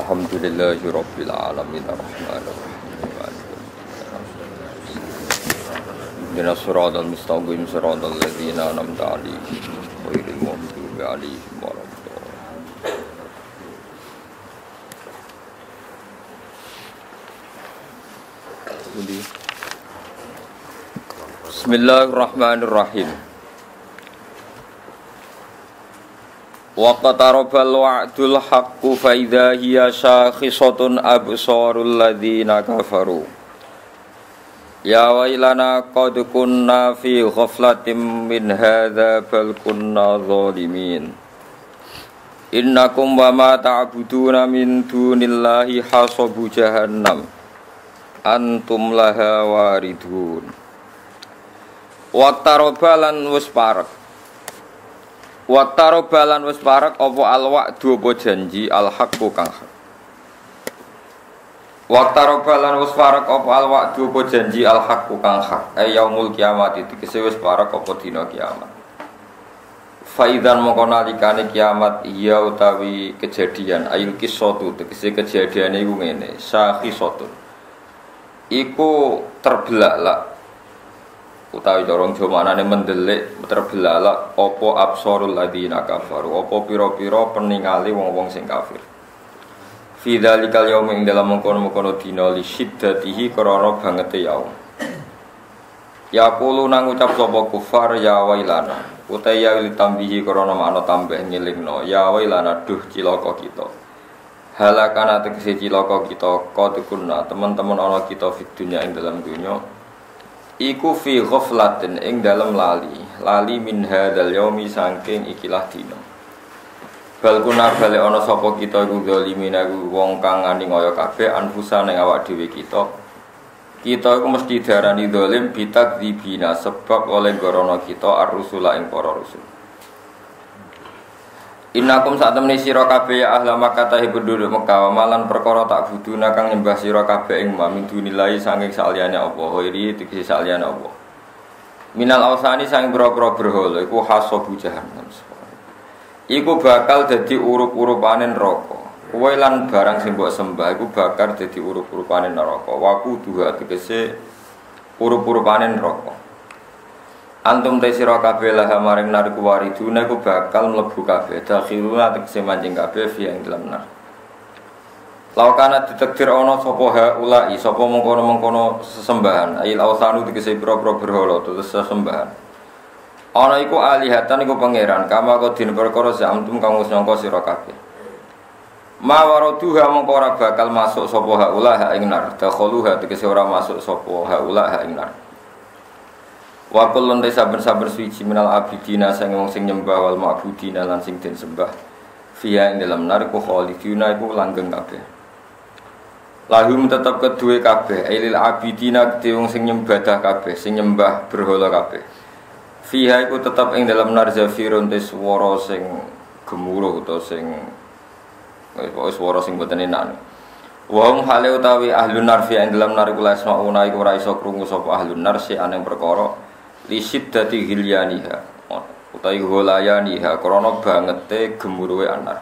Alhamdulillahirabbil alamin arrahmanir rahim. Ihdinas siratal mustaqim siratal ladzina an'amta 'alaihim ghairil maghdubi 'alaihim waladdallin. Bismillahirrahmanirrahim. Wa qatarabal wa'dul haqqu fa idza hiya shakhisatun absarul ladzina kafaru. Ya wailana qad kunna fi ghaflatin min hadza bal kunna zalimin. Innakum wa ma ta'buduna min dunillahi hasabu jahannam antum laha waridun. Wa qatarabal wis parek Waktarobalan wis parek apa al-wa'du apa janji al-haqqu kang hak. Waktarobalan wis parek apa al-wa'du apa janji al-haqqu kang hak. Yaumul kiamat tegese wis parek apa dina kiamat. Faidan mongko nalikane kiamat iya utawi kejadian ayil qissatu tegese kejadiane iku ngene, sakhisatun. Iku terbelalak utawi corong jomanane mendelik terbelalak apa absarul ladzina kafaru apa pira-pira peninggali wong-wong sing kafir fi dzalikal yaum ing dalam mengkono-mengkono dina li syiddatihi krana bangete yaum yaqulu nang ucap sapa kufar ya wailana utawi ya tambihi krana makna tambah nyelingno ya wailana duh cilaka kita halakana tegese cilaka kita qadkunna teman-teman ana kita fid dunya ing dalam dunya iku fi ghaflatin ing dalem lali min hadzal yaumi saking ikilah dina bal kuna bali ana sapa kita iku zalimina wong kang nganiaya kabeh anfusane awak dhewe kita iku mesti diarani zalim bitakdzibina sebab oleh gorono kita ar-rusula ing para rasul. Innakum satemene sira kabeh ya ahla Makkah penduduk Mekah malan perkara tak buduna kang nyembah sira kabeh ing min dunillahi saking saliyane apa hoiri tegese saliyane apa minal ausani saking boro-boro berhala iku hasabu jahannam iku bakal dadi urup-urupane neraka kowe lan barang sing mbok sembah iku bakal dadi urup-urupane neraka waku duha tegese urup-urupane neraka. Antum te sira kabeh lah maring nariku wariduna iku bakal mlebu kabeh dakhiluna tegese manjing kabeh fi ing dalam nar. Laukana ditakdir ana sapa haula sapa mengkono-mengkono sesembahan ail ausanu tegese pira-pira berhala terus sesembahan. Ana iku alihatan iku pangeran kama kodin perkara antum kang wis nyangka sira kabeh. Ma waraduha mengko ora bakal masuk sapa haula ing nar dakhuluha tegese ora masuk sapa haula ing nar. Wa kullun saben-saben suci minal abidina sing wong sing nyembah wal ma'budina lan sing den sembah fiha ing dalam nar ku khalidina iku langgeng kabeh lahum tetep kedue kabeh ailil abidina kedhe wong sing nyembah kabeh sing nyembah berhala kabeh fiha iku tetep ing dalam nar zafirun te swara sing gemuruh utawa sing swara sing boten enak wong hale utawi ahlun nar fiha ing dalam nar iku lasmauna iku ora iso krungu sapa ahlun nar si aneng perkara li siddati hilyaniha utawi holayaniha krana bangete gemuruhe anar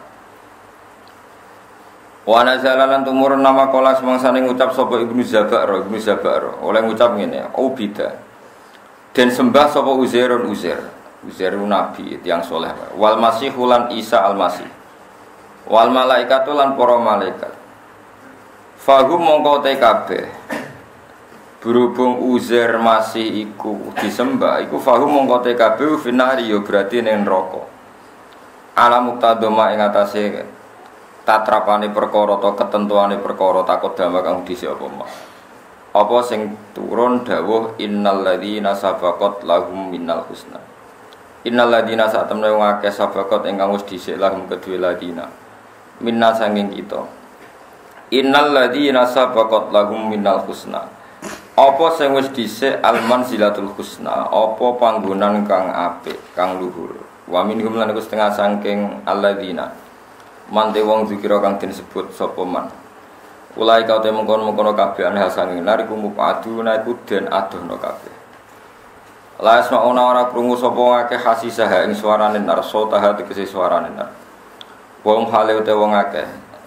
wa nazalan tumurun nama kala semangsane ngucap sapa Ibnu Zabar oleh ngucap ngene ubida den sembah sapa Uzair nabi tiyang saleh wal masih lan Isa al-Masih wal malaikatu lan para malaikat fahum mongko te kabeh berhubung Uzair masih iku disembah iku fahum mongko TKB finari yo berarti ning neraka alam muktadoma ing atase tatrapane perkara ta ketentuane perkara takut dama kang dhisik apa sing turun dawuh innal ladzina sabaqat lahum minal husna innal ladzina satemene wong akeh sabaqat ingkang wis dhisik lahum kedue ladina minna sanging kita innal ladzina sabaqat lahum minal husna apa sing wis dhisik al-manzilatul husna apa panggonan kang apik kang luhur wa minhum lan iku setengah saking alladzina mante wong zikira kang disebut sapa man ulai kau te mengkono-mengkono kabeh ana sanging nariku mupaduna iku den adohna kabeh la asmauna ora krungu sapa akeh hasisah ing swarane nar sota tegese swarane nar wong hale te wong akeh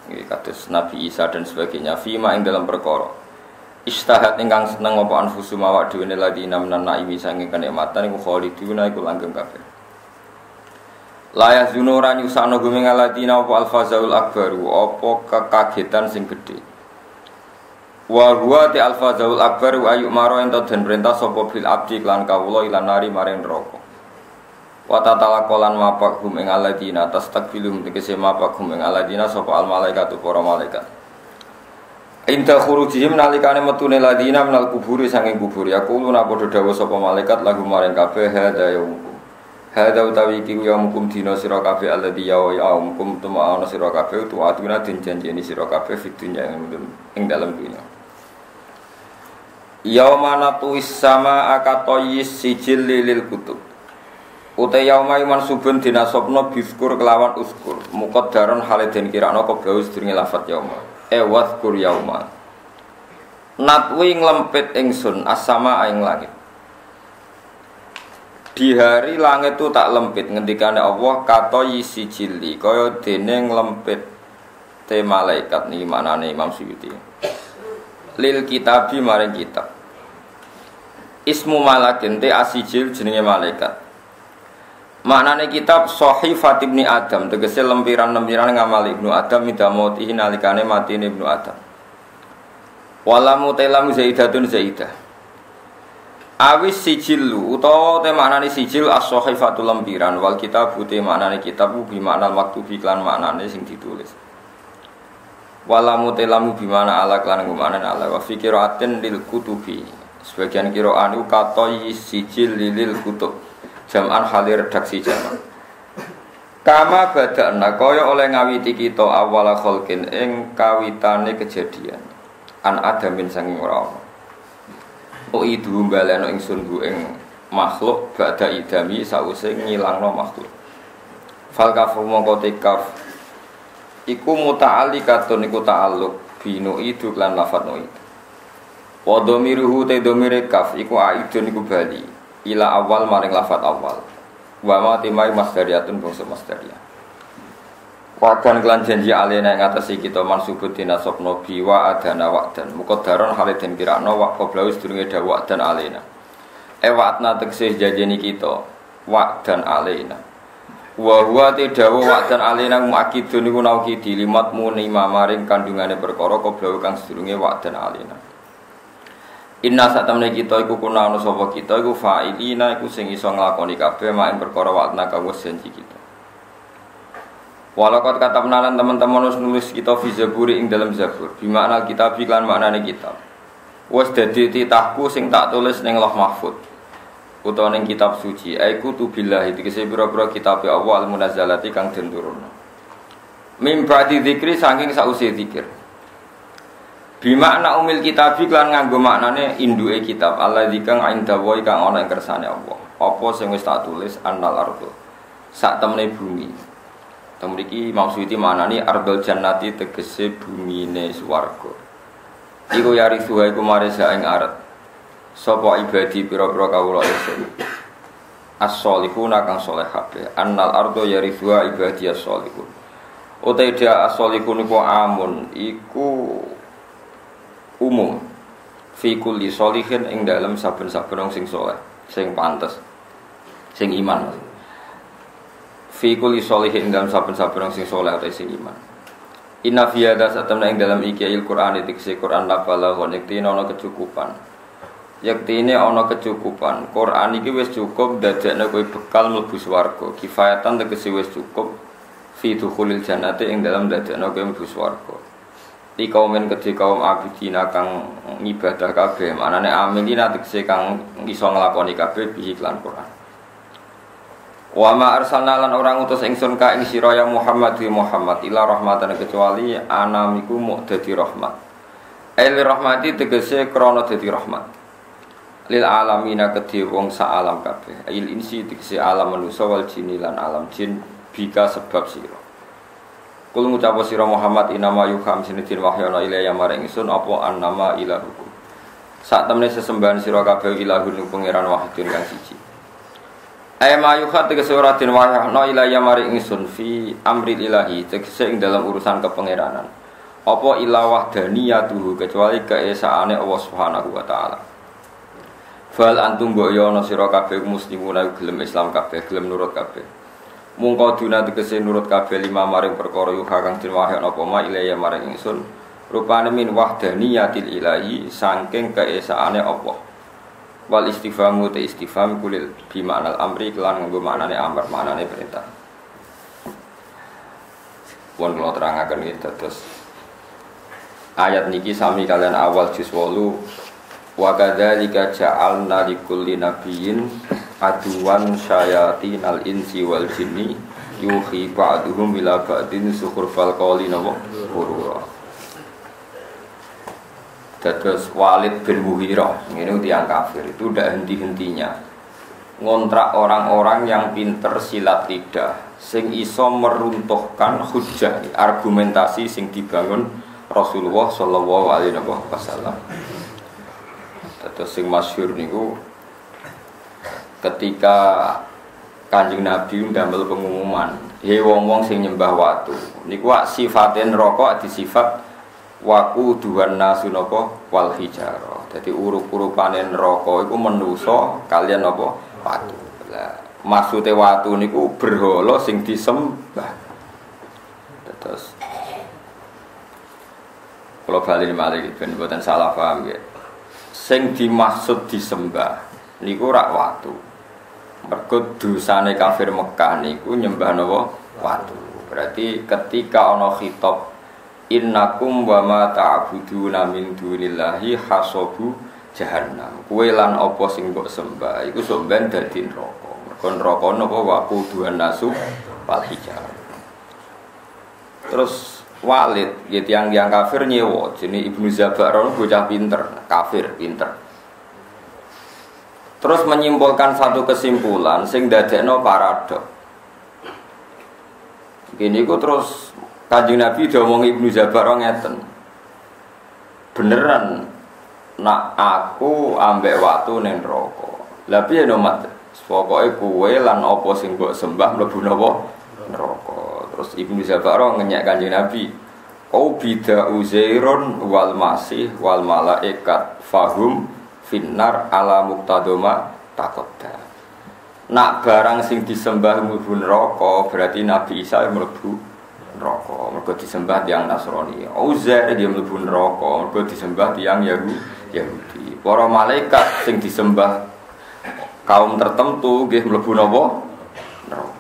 Nggih kados Nabi Isa dan sebagainya fima ing dalam perkara. Istahat ingkang seneng apa anfusum awak dhewe ladina menan naimi sange kenikmatan iku khaliduna iku langgeng kabeh. Layah zunura nyusano gumeng aladina apa alfazaul akbaru apa kekagetan sing gedhe. Wa huwa ti alfazaul akbaru ayu maro ento den perintah sapa bil abdi lan kawula ilan nari maring neraka. Wa tatalakolan mapak hum ing aladina tastakbilum tegese mapak hum ing aladina sapa al malaikatu para malaikat. Inta khurujihim nalikane metune ladina minal kuburi saking kubur yaquluna padha dawuh sapa malaikat lagu maring kabeh hadza yaumukum. Hadza utawi iki yaumukum dina sira kabeh alladzi yaumukum tuma'ana sira kabeh tu'atuna den janjeni sira kabeh fid dunya ing dalem dunya. Yaumana tuwis sama akatoyis sijil lil kutub. Uta yauma mansubun dinasabna biskur kelawan uskur muqaddaron hale den kirana koblaus durunge lafat yauma wazkur yauma natwi nglempit ingsun as-sama ing langit di hari langit tu tak lempit ngendikane Allah kata yisijili kaya dene nglempit te malaikat niki manane Imam Suyuti lil kitabi maring kitab ismu malakin te asijil jenenge malaikat. Maknane kitab Shahifat Ibnu Adam tegese lempiran-lempiran ngamal Ibnu Adam midamoti nalikane matine Ibnu Adam. Walamu telam zaidatun zaidah. Awis sijilu utawa te maknane sijil as-Shahifatul lempiran wal kitab te maknane kitab bi makna waktu bi lan maknane sing ditulis. Walamu telamu bi makna ala lan maknane ala wa fikiratin lil kutubi. Sebagian qira'an kata sijil lil kutub. Jam'an hali redaksi jamak. Kama badana kaya oleh ngawiti kita awala khalqin ing kawitane kejadian. An adamin sanging ora ana. Uidu baleno ingsun ku ing makhluk ba'da idami sause ngilangno makhluk. Fal kafu mongko tekaf iku muta'alliqatun iku ta'alluq binu idu lan lafadz nuid. Wa dhamiruhu te dhamire kaf iku aidun iku bali. Ila awal maring lafat awal wa ma timai masdariyatun bangsa masdariyah wakan kelan janji alena ing atase kita mansubut dinasabna bi wa adana wa'dan muqaddaron haliden kirana wa qablawis durunge dawa dan alena wa'atna tegese janjeni kita wa'dan alena wa huwa dawa wa'dan alena muakidun iku nauki dilimat muni maring kandungane perkara qablaw kang sedurunge wa'dan alena. Inna satamne kita iku kuna ana sapa kita iku fa'ilina iku sing iso nglakoni kabeh mak ing perkara wakna kang wis janji kita. Walakot katabna lan teman-teman wis nulis kita fi zaburi ing dalam zabur bi makna kitab lan maknane kitab. Wis dadi titahku sing tak tulis ning Lauh Mahfuz utawa ning kitab suci aiku tu billahi tegese pira-pira kitab Allah al-munazzalati kang den turunna. Mim ba'di dzikri saking sause zikir. Bimakna umil kitab lan nganggo maknane induke kitab Allah dikang indawa kang ana ing kersane Allah. Apa sing wis tak tulis annal ardu. Sak temene bumi. Tem mriki maksudi maknane ardul jannati tegese bumine swarga. Iku yari suha iku marisa ing aret. Sapa ibadi pira-pira kawula ingsun. As-solihuna kang saleh kabeh. Annal ardu yari suha ibadi as-solihun. Utai dia as-solihun iku amun iku umum fi kulli sholihin ing dalem saben-saben sing saleh, sing pantes, sing iman. Fi kulli sholihin ing dalem saben-saben sing saleh utawa sing iman. Inna fi hadza satamna ing dalem iki Al-Qur'an dikse Qur'an la balagha yektine ana kecukupan. Yektine ana kecukupan. Qur'an iki wis cukup dadekne kowe bekal mlebu swarga. Kifayatan tegese wis cukup fi dukhulil jannati ing dalem dadekne kowe mlebu swarga. Di kaumen kedhi kaum abidina kang ngibadah kabeh manane amilina tegese kang iso nglakoni kabeh bi iklan Quran. Wa ma arsalna lan orang utus ingsun ka ing sira ya Muhammad ila rahmatan kecuali anamiku muk dadi rahmat. El rahmati tegese krana dadi rahmat. Lil alamina kedhi wong sak alam kabeh. Il insi tegese alam manusa wal jin lan alam jin bika sebab sira. Kul ngucap sira Muhammad inama yukham sinidin wahyana ilaya maring ingsun apa annama ilahukum. Sak temene sesembahan sira kabeh ilahun pangeran wahidun kang siji. Ayma yukhat tegese ora den wahyana ilaya maring ingsun fi amril ilahi tegese ing dalam urusan kepangeranan. apa illa wahdaniyatuhu kecuali keesaane Allah Subhanahu wa taala. Fal antum mbok yo ana sira kabeh muslimun gelem Islam kabeh gelem nurut kabeh. Mungko dina tegese nurut kabeh lima maring perkara yu kang diwahyana apa ma ilaya maring ingsun. Rupane min wahdaniyatil ilahi saking keesaane Allah. Wal istifhamu te istifham kulil bi ma'nal amri kelan nggo maknane amar maknane perintah. Pun kula terangaken iki terus ayat niki sami kalian awal juz 8 wa kadzalika ja'alna likulli nabiyyin aduwan syayatinal insi wal jinni yuhi ba'duhum ila ba'din sukhrufal qawli ghurura. Terus Walid bin Mughirah ini tiang kafir itu udah henti-hentinya ngontrak orang-orang yang pinter silat lidah sing iso meruntuhkan hujjah argumentasi sing dibangun Rasulullah sallallahu alaihi wasallam. Terus sing masyhur niku ketika Kanjeng Nabi ndamel pengumuman, "He wong-wong sing nyembah watu, niku sifate neraka disifat waku duwan nasu napa wal hijarah." Dadi urup-urupane neraka iku manusa kalian napa watu. Lah maksude watu niku berhala sing disembah. Terus kalau balik malih ben mboten salah paham nggih. Sing dimaksud disembah niku rak watu. Mergo dosane kafir Mekah niku nyembah napa watu. Berarti ketika ana khitab innakum wa ma ta'buduna min dunillahi hasabu jahannam. Kowe lan apa sing mbok sembah iku sok ben dadi neraka. Mergo neraka napa waquduhan nasu wal hijar. Terus Walid, ya tiang-tiang kafir nyewa, jenis Ibnu Zabaron bocah pinter, kafir pinter. Terus menyimpulkan satu kesimpulan, sing dadekno paradok. Gini ku terus Kanjeng Nabi diomong Ibnu Zabaron ngeten. Beneran, nak aku ambek watu ning neraka. Lah piye no mat? Pokoke kowe lan apa sing mbok sembah mlebu napa neraka. Terus Ibnu Zabaron ngenyek Kanjeng Nabi, "Kau bida Uzairun wal Masih wal malaikat fahum finnar ala muqtadoma takoda." Nak barang sing disembah mlebu neraka berarti Nabi Isa mlebu neraka. Mergo disembah tiyang Nasrani. Uzair dia mlebu neraka mergo disembah tiyang Yahudi. Para malaikat sing disembah kaum tertentu nggih mlebu napa? Neraka.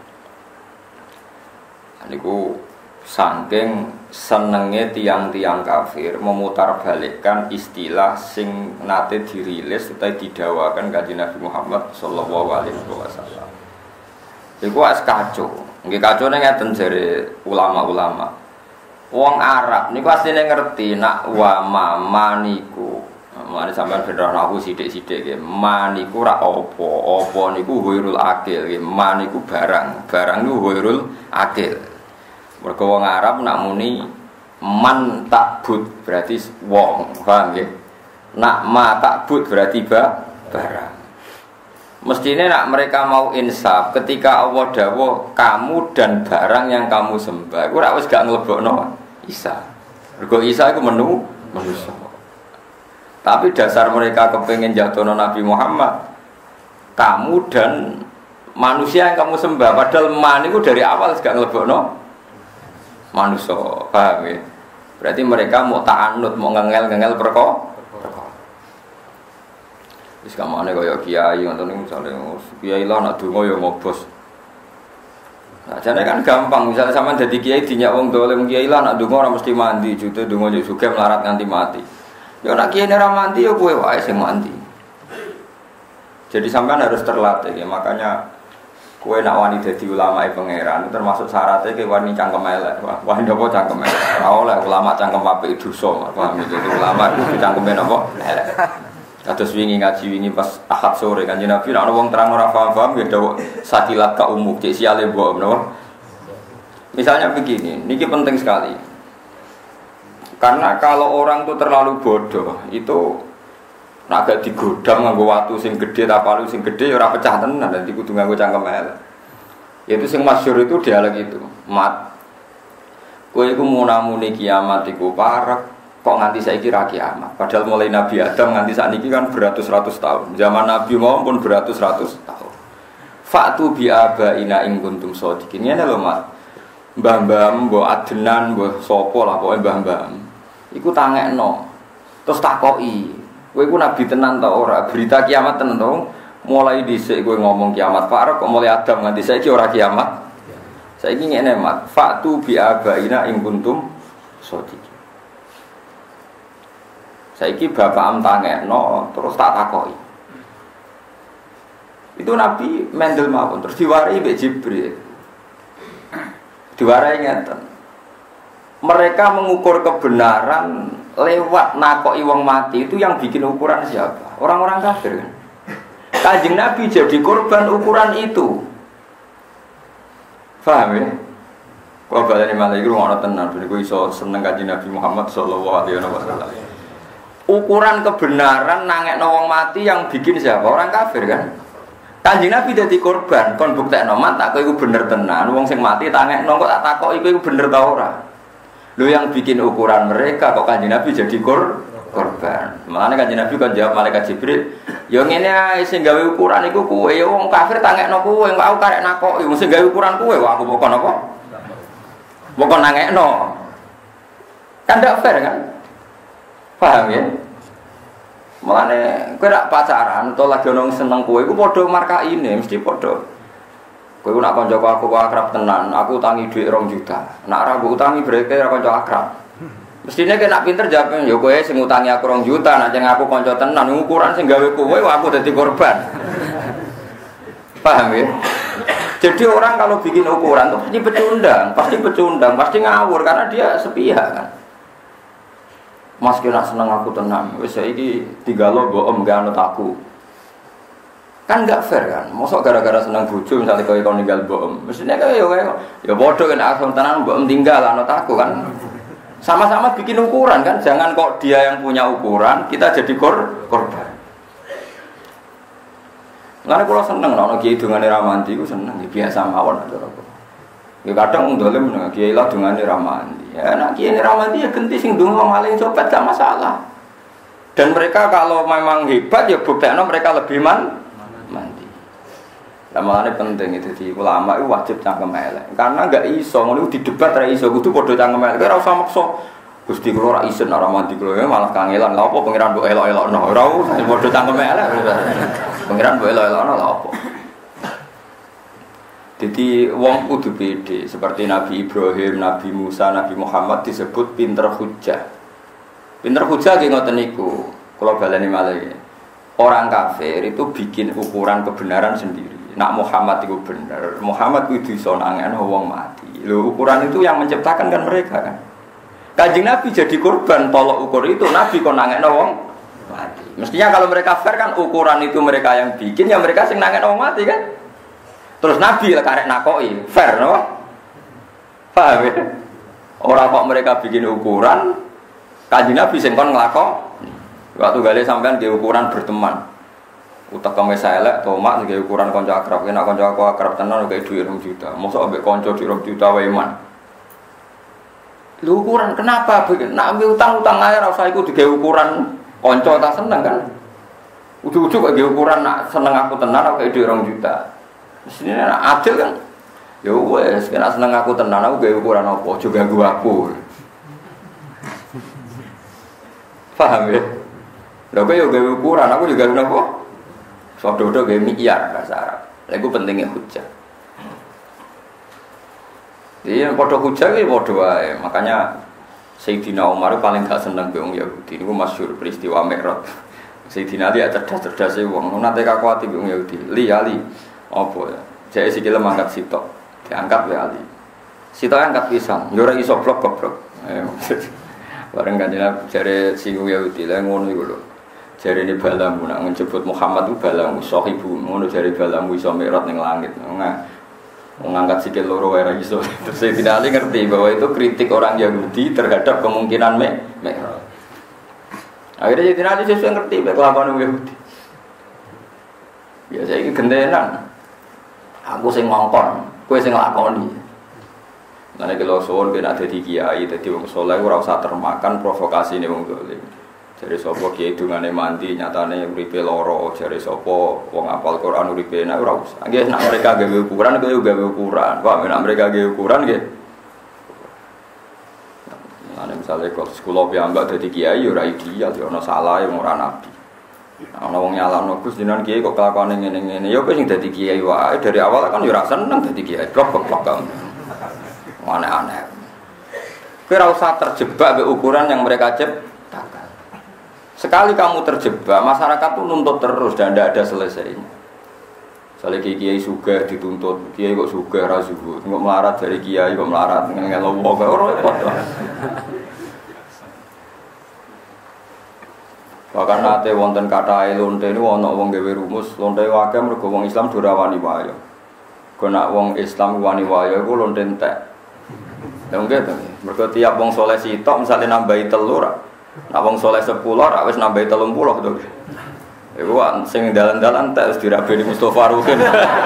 Niku saking senenge tiang-tiang kafir memutarbalikkan istilah sing nate dirilis utawa didawakan Kanjeng Nabi Muhammad sallallahu alaihi wasallam. Iku wis kacau. Nggih kacone ngeten jare ulama-ulama. Wong Arab niku asline ngerti nak wa mama niku. Mane sampean ben ora aku sithik-sithik nggih. Ma niku ra apa niku ghairul akil nggih. Ma niku barang niku ghairul akil. Mergo wong Arab nak muni man takbut berarti wong, paham nggih? Nak ma takbut berarti barang. Mestine nak mereka mau insaf ketika Allah dawuh kamu dan barang yang kamu sembah. Iku ora wis gak nglebokno Isa. Mergo Isa iku manusia. Tapi dasar mereka kepengin jatuhno Nabi Muhammad. Kamu dan manusia yang kamu sembah padahal man iku dari awal gak nglebokno manusia, paham ya? Berarti mereka mau ta'anut, mau ngengel perkara. Wis kamane kaya kiai ngoten niku misale kiai lah nak donga ya ngobos. Nah, jane kan gampang, misalnya sampean dadi kiai dinyak wong dolim kiai lah nak donga ora mesti mandi, jute donga yo sugih melarat nganti mati. Ya nak kiai ora mandi ya kowe wae sing mandi. Jadi sampean harus terlatih ya, makanya kowe nak wani dadi ulama pangeran termasuk syaratnya kowe wani cangkem elek. Wah ndopo cangkem elek. Ora oleh ulama cangkem apik dosa, paham itu ulama itu cangkeme napa elek. Kados wingi ngaji wingi pas Ahad sore Kanjeng Nabi nek ana wong terang ora paham ya dawuh sakilat ka umum cek siale mbok napa. Misalnya begini, niki penting sekali. Karena kalau orang itu terlalu bodoh, itu nak gak digodam nganggo watu sing gedhe ta palu sing gedhe ya ora pecah tenan dadi kudu nganggo cangkem elek. Yaitu sing masyhur itu dialek itu. Mat Kowe iku munamune kiamat iku parek kok nganti saiki ra kiamat. Padahal mulai Nabi Adam nganti sakniki kan beratus-ratus tahun. Zaman Nabi mau pun beratus-ratus tahun. Fa'tu bi abaina in kuntum shodiqin. Ngene lho, Mas. Mbah-mbah mbok adenan mbah sapa lah pokoke mbah-mbah. Iku tangekno. Terus takoki, kowe iku nabi tenan ta ora? Berita kiamat tenan to? Mulai dhisik kowe ngomong kiamat parek kok mulai Adam nganti saiki ora kiamat. Saiki ngene, Mas. Fa'tu bi abaina in kuntum shodiqin. Saiki bapak am tangekno terus tak takoki. Itu Nabi mendel mawon terus diwarai mbek Jibril. Diwarai ngeten. Mereka mengukur kebenaran lewat nakoki wong mati itu yang bikin ukuran siapa? Orang-orang kafir kan. Kanjeng Nabi jadi korban ukuran itu. Paham ya? Kalau baleni malah iku ngono tenan, ben iku iso seneng Kanjeng Nabi Muhammad sallallahu alaihi wasallam. Ukuran kebenaran nangekno wong mati yang bikin siapa? Orang kafir kan. Kanjeng Nabi dadi korban, kon buktekno mat tak kowe iku bener tenan, wong sing mati tangekno kok tak takoki kowe iku bener ta ora. Lho yang bikin ukuran mereka kok Kanjeng Nabi jadi korban. Makane Kanjeng Nabi kan jawab malaikat Jibril, ya ngene ae sing gawe ukuran iku kowe, ya wong kafir tangekno kowe, kok aku karek nakoki, wong sing gawe ukuran kowe kok aku pokon apa? Pokon nangekno. Kan ndak fair kan? Paham ya? Mulane kowe rak pacaran utawa lagi ono seneng kowe iku padha markaine mesti padha. Kowe nak kancaku aku akrab tenan, aku utangi dhuwit 2 juta. Nak ora mbok utangi bereke ora kanca akrab. Mestine kowe nak pinter jawab, ya kowe sing utangi aku 2 juta, nak jeng aku kanca tenan, ukuran sing gawe kowe aku dadi korban. Paham ya? Jadi orang kalau bikin ukuran itu pasti pecundang, pasti ngawur karena dia sepihak kan. Mas kira seneng aku tenang, wis saiki digalo mbok om gak anut aku. Kan enggak fair kan. Mosok gara-gara seneng bojo misalnya kowe ninggal mbok om. Mestine kowe ya padha kan aku tenan mbok om tinggal anut aku kan. Sama-sama bikin ukuran kan, jangan kok dia yang punya ukuran, kita jadi korban. Lan kula seneng nek ana kiai dongane ramanti ku seneng, biasa mawon cara kok. Ya kadang ndolem nang kiai lah dongane ramanti. Ya nek kiai ramanti ya genti sing ndonga maling copet gak masalah. Dan mereka kalau memang hebat ya buktekno mereka lebih mandi. Lah makane penting itu di ulama itu wajib cangkem elek. Karena enggak iso ngono didebat ra iso kudu padha cangkem elek. Ora usah maksa. Gusti kula ora isin ora mandi kula malah kangelan. Lha apa pangeran mbok elok-elokno? Ora usah padha cangkem elek. Pangeran mbok elok-elokno lha apa? Jadi wong kudu pede seperti Nabi Ibrahim, Nabi Musa, Nabi Muhammad disebut pinter hujjah. Pinter hujjah nggih ngoten niku. Kula baleni malih. Orang kafir itu bikin ukuran kebenaran sendiri. Nak Muhammad itu benar. Muhammad itu iso nangekno wong mati. Lho ukuran itu yang menciptakan kan mereka kan. Kanjeng Nabi jadi korban tolok ukur itu Nabi kok nangekno wong mati. Mestinya kalau mereka fair kan ukuran itu mereka yang bikin ya mereka sing nangekno wong mati kan. Terus Nabi lah karek nakoki, fair no? Paham ya? Orang kok mereka bikin ukuran, Kanjeng Nabi sing kon nglakok. Waktu gale sampean nggih ukuran berteman. Utek kame elek tomak nggih ukuran kanca akrab. Nek kanca aku akrab tenan kaya dhuwit 2 juta. Mosok ambek kanca dhuwit 2 juta wae man. Lho ukuran kenapa? Nak utang-utang ae ora usah iku digawe ukuran kanca ta seneng kan. Ujug-ujug kok nggih ukuran nak seneng aku tenan kaya dhuwit 2 juta. Mesti nek adil kan. Ya wes, kena seneng aku tenan aku gawe ukuran apa, aja ganggu aku. Paham ya? Lha kok yo gawe ukuran, aku juga gawe apa? Sodo-sodo gawe mikyar bahasa Arab. Lha iku pentingnya hujjah. Jadi padha hujjah iki padha wae. Makanya Sayyidina Umar paling gak seneng wong Yahudi. Niku masyhur peristiwa Mi'raj. Sayyidina Ali cerdas-cerdase wong. Nate kakuati wong Yahudi. Ali. Apa ya? Jadi sikile mangkat sitok, diangkat oleh Ali. Sitok angkat pisang, yo ora iso blok goblok. Bareng kanjeng jare sing Yahudi lha ngono iku lho. Jare ini balamu nak njebut Muhammad ku balamu sahibu, ngono jare balamu iso mi'raj ning langit. Ngangkat sikil loro wae ra iso. Terus tidak Ali ngerti bahwa itu kritik orang Yahudi terhadap kemungkinan mi'raj. Akhirnya jadi Ali sesuai ngerti kelakuan Yahudi. Biasa iki gentenan. Aku sing ngongkon, kowe sing nglakoni. Nanti kalau suwon kena dadi kiai, dadi wong soleh ora usah termakan provokasi nih wong dolim. Jare sapa kiai dungane mandi nyatane uripe loro, jare sapa wong apal Quran uripe enak ora usah. Nggih nek mereka gawe ukuran kowe gawe ukuran. Pak nek mereka gawe ukuran nggih. Nah, misalnya kalau sekolah piyambak dadi kiai ora ideal, ya ana salah yang ora nabi. Ana wong nyalano Gus jenengan kiai kok kelakuane ngene-ngene. Ya kowe sing dadi kiai wae dari awal kan ya ora seneng dadi kiai. Blok kan. Aneh-aneh. Kowe ora usah terjebak be ukuran yang mereka ciptakan. Sekali kamu terjebak, masyarakat tuh nuntut terus dan tidak ada selesainya. Misalnya kiai sugih dituntut, kiai kok sugih ra zuhud, kok melarat dari kiai kok melarat ngelo kok ora repot. Bahkan nate wonten kathah lonte niku ana wong gawe rumus, lonte akeh mergo wong Islam ora wani wae. Kok nak wong Islam wani wae iku lonte entek. Lha nggih to. Mergo tiap wong saleh sitok misale nambahi 3 ra. Nek wong saleh 10 ra wis nambahi 30 to. Iku sing dalan-dalan tak wis dirabeni Mustofa Rukin.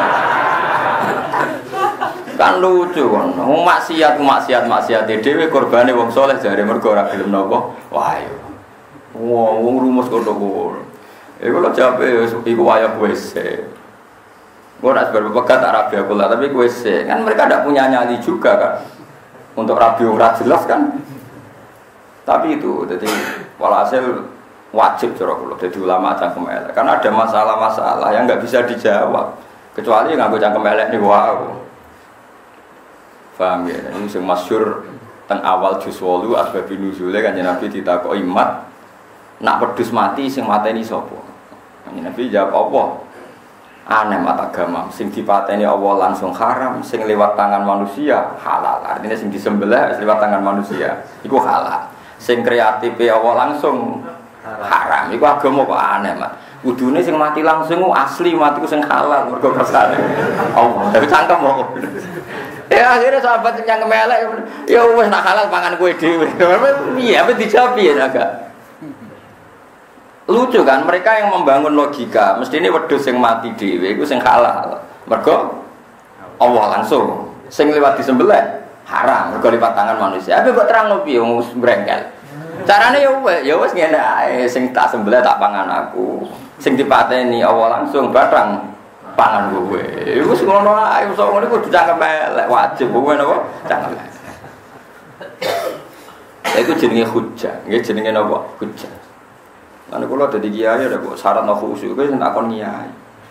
Kan lucu kan. Wong maksiat dhewe korbane wong saleh jare mergo ora gelem napa. Wah yo. Wong rumus kono. Iku lho jape iku wayah wis. Gua nak berpegat Arabi aku lah, tapi gue sih kan mereka tidak punya nyali juga kan. Untuk rabi ora jelas kan. Tapi itu jadi walhasil wajib cara kula dadi ulama cangkem elek. Karena ada masalah-masalah yang enggak bisa dijawab kecuali nganggo cangkem elek niku wae. Paham ya? Ini sing masyhur teng awal juz 8 asbabun nuzule Kanjeng Nabi ditakoki mat nak wedhus mati sing mateni sapa? Kanjeng Nabi jawab apa? Aneh mata agama, sing dipateni Allah langsung haram, sing lewat tangan manusia halal. Artinya sing disembelih lewat tangan manusia, iku halal. Sing kreatif Allah langsung haram. Iku agama kok aneh, Mat. Kudune sing mati langsung asli matiku sing halal mergo kersane Allah. Tapi cangkem kok. Ya akhirnya sahabat sing cangkem elek ya wis nak halal pangan kowe dhewe. Iya, apa dijawab ya agak. Lucu kan, mereka yang membangun logika mesti ini wedhus sing mati dhewe iku sing halal. Mergo Allah langsung. Sing liwat disembelih haram mergo liwat tangan manusia. Tapi kok terangno piye wong brengkel. Carane ya wis ngene ae, sing tak sembelih tak pangan aku. Sing dipateni Allah langsung batang pangan kowe. Iku wis ngono ae, sok ngono kudu cangkem elek, wajib kowe napa? Cangkem elek. Iku jenenge hujjah, nggih jenenge napa? Hujjah. Lan kula dadi kiai ada kok syarat khusyuk kowe sing takon kiai.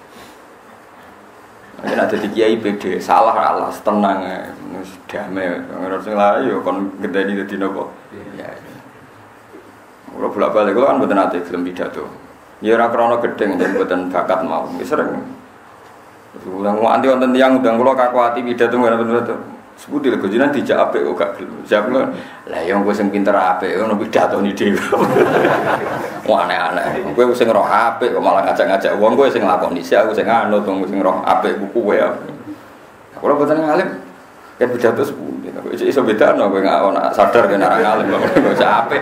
Nek dadi kiai pede salah Allah tenang wis damai ngono sing lae ya kon ngedeni dadi napa? Iya. Kula bolak-balik kula kan mboten ate gelem pidato. Ya ora krana gedeng yen mboten bakat mau. Wis sering. Ulang nganti wonten tiyang undang kula kakuati pidato ngono-ngono. Sebuti lho jenengan dijak apik kok gak gelem. Jawab lah ya kowe sing pinter apik ngono pidatoni dhewe. Wah aneh-aneh. Kowe sing roh apik kok malah ngajak-ngajak wong kowe sing lakoni sik aku sing anut wong sing roh apik ku kowe. Kula boten ngalim. Yen pidato sepundi. Kok iso bedano kowe gak ono sadar yen ora ngalim kok apik.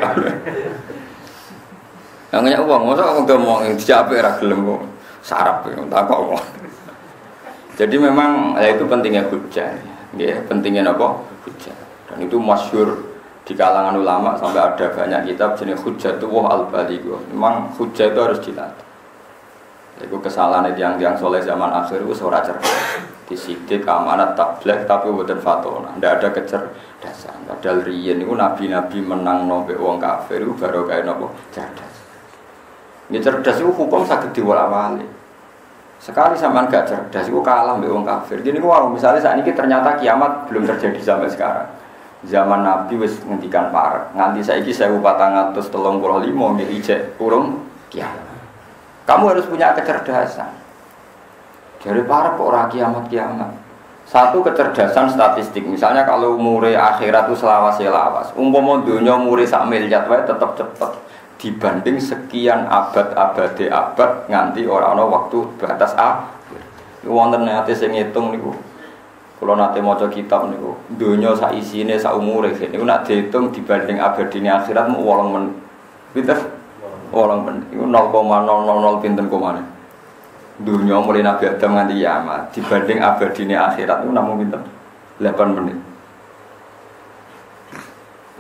Nggak uang, masa aku ngomong dijak apik ora gelem kok. Sarap tak kok. Jadi memang itu pentingnya hujjah. Ya, pentingnya apa? Hujjah. Dan itu masyhur di kalangan ulama sampai ada banyak kitab jenis Hujjatullah al-Baligh. Memang hujjah itu harus dilatih. Itu kesalahan yang soleh zaman akhir itu ora cerdas. Disidik amanat tabligh tapi mboten fatona. Ndak ada kecerdasan. Padahal riyen niku nabi-nabi menang nombek wong kafir itu baru kaya napa? Cerdas. Ya cerdas itu hukum saged diwala-wali. Sekali sampean gak cerdas iku kalah mbek wong kafir. Jadi niku misalnya saat ini ternyata kiamat belum terjadi sampai sekarang. Zaman Nabi wis ngendikan parek. Nganti saiki 1435 nggih ijek urung kiamat. Kamu harus punya kecerdasan. Dari parek kok ora kiamat-kiamat. Satu kecerdasan statistik. Misalnya kalau umure akhirat itu selawas-selawas. Umpama donya umure sak miliar wae tetep cepet. Dibanding sekian abad nganti ora ana waktu batas akhir. Niku wonten nate sing ngitung niku. Kula nate maca kitab niku, donya sak isine sak umure niku nek diitung dibanding abadine akhirat mu 8 menit. Pinten? 8 menit. Iku 0,000 pinten komane. Donya mulai Nabi Adam nganti kiamat dibanding abadine akhirat niku namung pinten? 8 menit.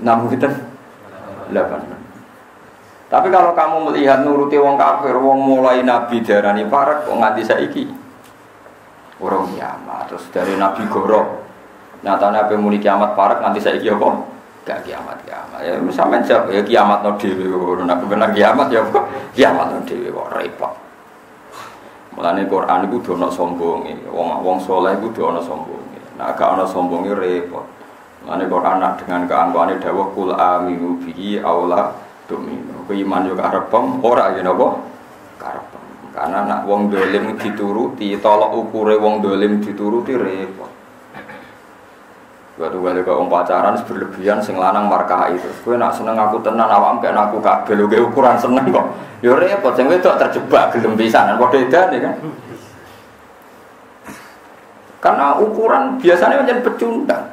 Namun kita 8. Tapi kalau kamu melihat nuruti wong kafir, wong mulai Nabi darani parek kok nganti saiki orang kiamat. Terus dari Nabi Goro nyatanya apa muni kiamat parek nganti saiki apa? Gak kiamat. Ya sampean jawab ya kiamat no dhewe kok. Nek bener kiamat ya apa? Kiamat no dhewe kok repot. Mulane Quran iku dono sombonge. Wong saleh iku dono sombonge. Nek gak ana sombonge repot. Mulane Quran dengan keangkuhane dawuh kul aminu bihi aula tu'minu. Iman yo karepem ora yen apa? Karepem. Karena nak wong dolim dituruti, tolok ukure wong dolim dituruti repot. Batu-batu kok pacaran berlebihan sing lanang markah itu. Kowe nak seneng aku tenan awakmu gak aku kabeh lho ukuran seneng kok. Ya repot sing wedok terjebak gelem pisanan padha edane kan. Karena ukuran biasanya menjadi pecundang.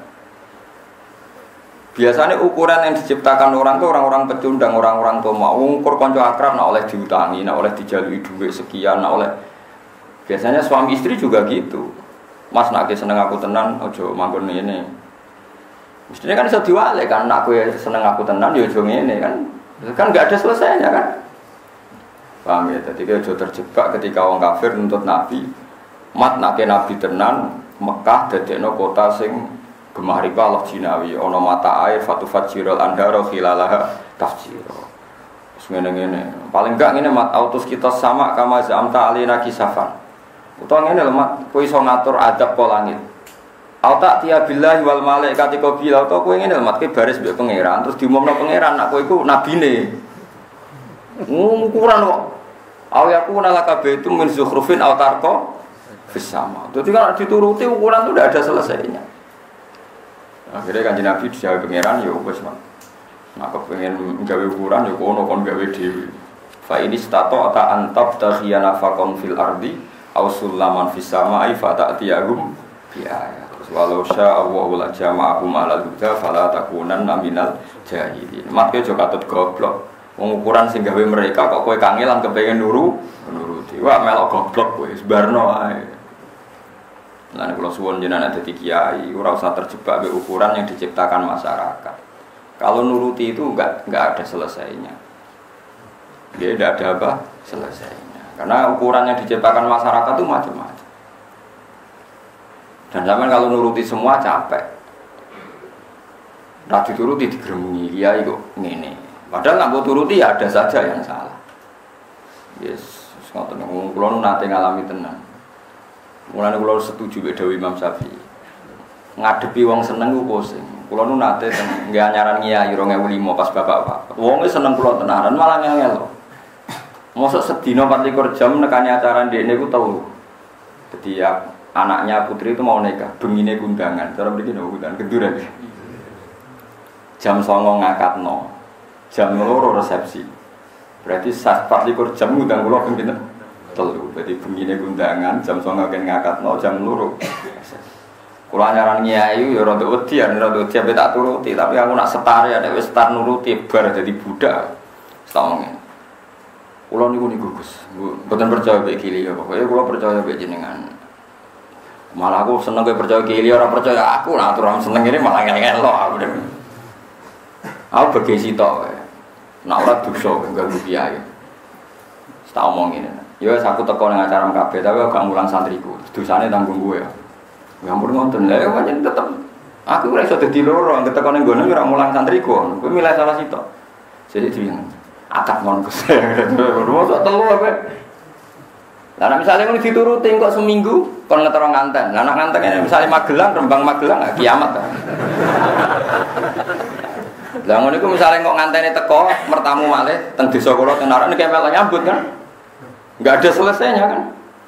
Biasanya ukuran yang diciptakan orang itu orang-orang pecundang, orang-orang tua mau ukur konco akrab, nak oleh diutangi, nak oleh dijalui duit sekian, nak oleh biasanya suami istri juga gitu. Mas nak seneng aku tenan, ojo manggon ini. Mestinya kan bisa diwale kan, nak aku seneng aku tenan, ya ojo ini kan nggak ada selesainya kan. Paham ya? Jadi ojo terjebak ketika orang kafir nuntut Nabi, mat nak Nabi tenan, Mekah dadekno kota sing gemah riba Allah jinawi ono mata air fatufat jirol andaro khilalaha tafjiro ngene-ngene paling enggak ngene mat autos kita sama kama zamta alina kisafan utawa ngene lho mat kowe iso ngatur adab kok langit auta tiya billahi wal malaikati qabila utawa kowe ngene lho mat kowe baris mbek pangeran terus diumumno pangeran nak kowe iku nabine ukuran kok aku nalaka betu min zukhrufin autarko fis sama dadi kan dituruti ukuran itu udah ada selesainya. Akhirnya Kanjeng Nabi dijawab pangeran ya wis man. Nek pengen gawe ukuran ya kono kon gawe dhewe. Fa ini stato ta antab takhiyana faqon fil ardi aw sulaman fis samai fa ta'tiyahum bi ayat. Terus walau sya Allahu la jama'ahum ala huda fala takunanna minal jahilin. Mate aja katut goblok. Wong ukuran sing gawe mereka kok kowe kangelan kepengin nuruti. Wah melok goblok kowe sebarno ae. Nah, kalau suwon jenengan dadi kiai, ora usah terjebak be ukuran yang diciptakan masyarakat. Kalau nuruti itu enggak ada selesainya. Dia tidak ada apa selesainya. Karena ukuran yang diciptakan masyarakat itu macam-macam. Dan zaman kalau nuruti semua capek. Nah dituruti digeremungi kiai kok ngene. Padahal nak turuti ya ada saja yang salah. Yes, ngoten wong kula nate ngalami tenan. Mulane kula setuju mek dawuh Imam Syafi'i. Ngadepi wong seneng ku pusing. Kula nu nate teng nggih anyaran Kiai 2005 pas bapak-bapak. Wong wis seneng kula tenaran malah ngel. Mosok sedina 24 jam nekani acara ndekne ku tau. Dadi ya anaknya putri itu mau nikah, bengine kundangan. Cara mriki no kundangan keduren. Jam 09.00 ngakatno. Jam 2 resepsi. Berarti 24 jam ngundang kula ping pinten? Telu, jadi begini gundangan jam 09.00 ngakatno jam 2. Kalau nyaran Kiai ya rada wedi tapi tak turuti, tapi aku nak setar ya nek wis setar nuruti bar dadi budak. Setamonge. Kula niku Gus, mboten percaya mek Kili ya, pokoke kula percaya mek jenengan. Malah aku seneng kowe percaya Kili ora percaya aku, nah aturan seneng ini malah ngel-ngelo aku. Aku begesi tok. Nak ora dosa ganggu Kiai. Tak omong ini. Ya aku teko nang acara MKB tapi aku gak mulang santriku. Dosane tanggung gue ya. Ya ampun ngoten. Lah pancen tetep aku ora iso dadi loro, anggere teko ning ngono ora mulang santriku. Kowe milih salah sitok. Jadi dibilang akad mon Gus. Mosok telu apa? Lah nek misale ngono dituruti kok seminggu kon ngetero nganten. Lah nek nganten ini misale Magelang, Rembang Magelang kiamat ta. Lah ngono iku misale kok ngantene teko mertamu malih teng desa kula teng Narak nek melok nyambut kan. Enggak ada selesainya kan.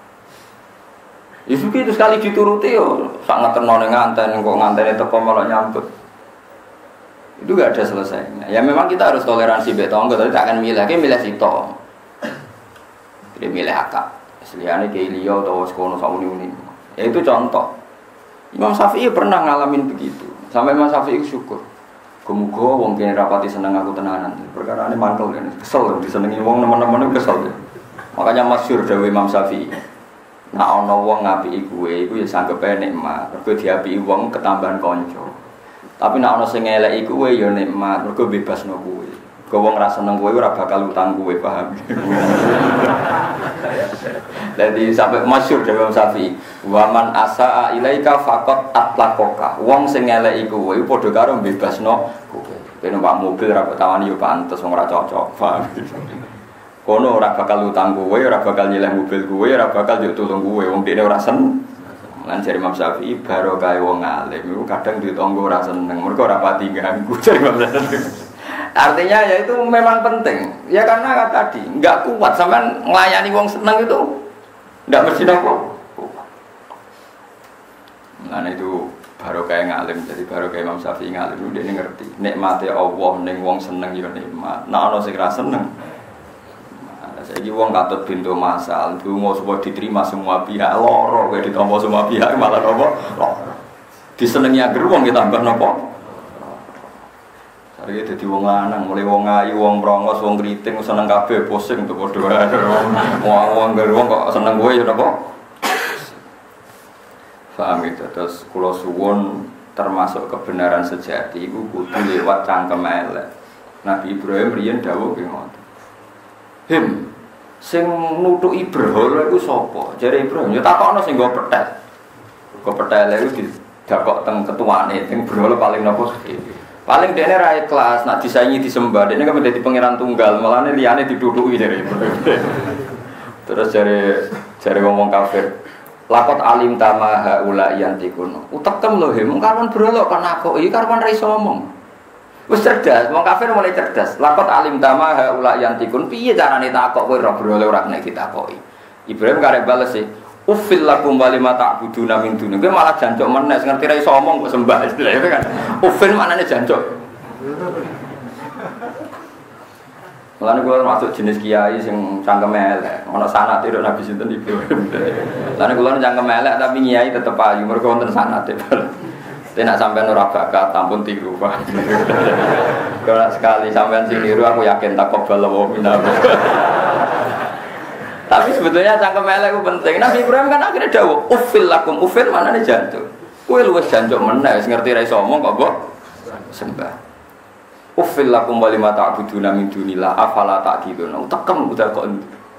Itu gitu sekali dituruti yo sangat terno ning nganten kok ngantene teko melok nyambut. Itu enggak ada selesainya. Ya memang kita harus toleransi mbek tangga tapi tak akan milih sito. Jadi milih akak. Seliyane ke liya utawa sekono sauni-uni. Ya itu contoh. Imam Syafi'i pernah ngalamin begitu. Sampai Imam Syafi'i syukur. Muga wong kene rapati seneng aku tenanan. Perkarane mangkel kene. Kesel disenengi wong nemen-nemen kesel. Makanya masyhur dawuh Imam Syafi'i. Nek ana wong ngapiki kowe iku ya sanggepe nikmat. Mergo diapiki wong ketambahan kanca. Tapi nek ana sing ngeleki kowe ya nikmat, mergo bebasno kowe. Kowe wong ra seneng kowe ora bakal utang kowe, paham? Jadi sampai masyhur dari Imam Syafi'i, "Waman asaa ilaika faqat atlaqaka." Wong sing ngeleki kowe padha karo bebasno kowe. Kowe numpak mobil ra tawani yo pantes wong ora cocok, paham? Kono ora bakal utang kowe, ora bakal nyileh mobil kowe, ora bakal yo tulung kowe wong dene ora seneng. Lan jare Imam Syafi'i barokah wong alim iku kadang duwe tangga ora seneng, mergo ora pati ganggu jare Imam Syafi'i. Artinya ya itu memang penting. Ya karena tadi enggak kuat sampean nglayani wong seneng itu enggak mesti nopo. Nah itu barokah ngalim, jadi barokah Imam Syafi'i ngalim dia ngerti. Nikmate Allah ning wong seneng ya nikmat. Nek ana sing ra seneng. Saiki wong katut pintu masal, donga supaya diterima semua pihak. Loro kowe ditampa semua pihak malah apa? Loro. Disenengi anger wong ditambah napa? Hari dadi wong lanang, mulai wong ayu, wong brongos, wong kriting seneng kabeh, pusing tuh padha wae. Wong wong kok seneng kowe ya napa? Paham itu. Terus kula suwun termasuk kebenaran sejati iku kudu lewat cangkem elek. Nabi Ibrahim riyen dawuh ki ngoten. Him sing nutuki berhala iku sapa? Jare Ibrahim ya takokno sing nggo petel. Nggo petele iku didakok teng ketuane, sing berhala paling napa gede. Paling dene ra ikhlas, nak disaingi disembah, dene kan menjadi pangeran tunggal, malane liyane diduduki jare. Terus jare ngomong kafir. Lakot alim tama haula yantikun. Utekem lho he, mung karwan berhala kan aku, iki karwan ra iso omong. Wis cerdas, wong kafir mulai cerdas. Lakot alim tama haula yantikun. Piye carane takok kowe ora berhala ora nek ditakoki. Ibrahim karep bales sih. Ufil lakum walima ta'buduna min duni. Kowe malah jancuk meneh ngerti ra iso omong kok sembah istilah itu kan. Ufil maknane jancuk. Mulane kula masuk jenis kiai sing cangkeme elek. Ana sanate karo Nabi sinten Ibrahim. Mulane kula cangkeme elek tapi kiai tetep ayu mergo wonten sanate. Nek sampean ora bakat tampun tiru, Pak. Kalau sekali sampean sing niru aku yakin takobal wa minna. Tapi sebetulnya cangkem elek itu penting. Nabi Ibrahim kan akhirnya dawuh, "Ufil lakum." Ufil manane jancuk. Kowe luwes jancuk meneh wis ngerti ra iso omong kok mbok sembah. Ufil lakum wa lima ta'buduna min dunillah afala ta'qilun. Tekem udah kok.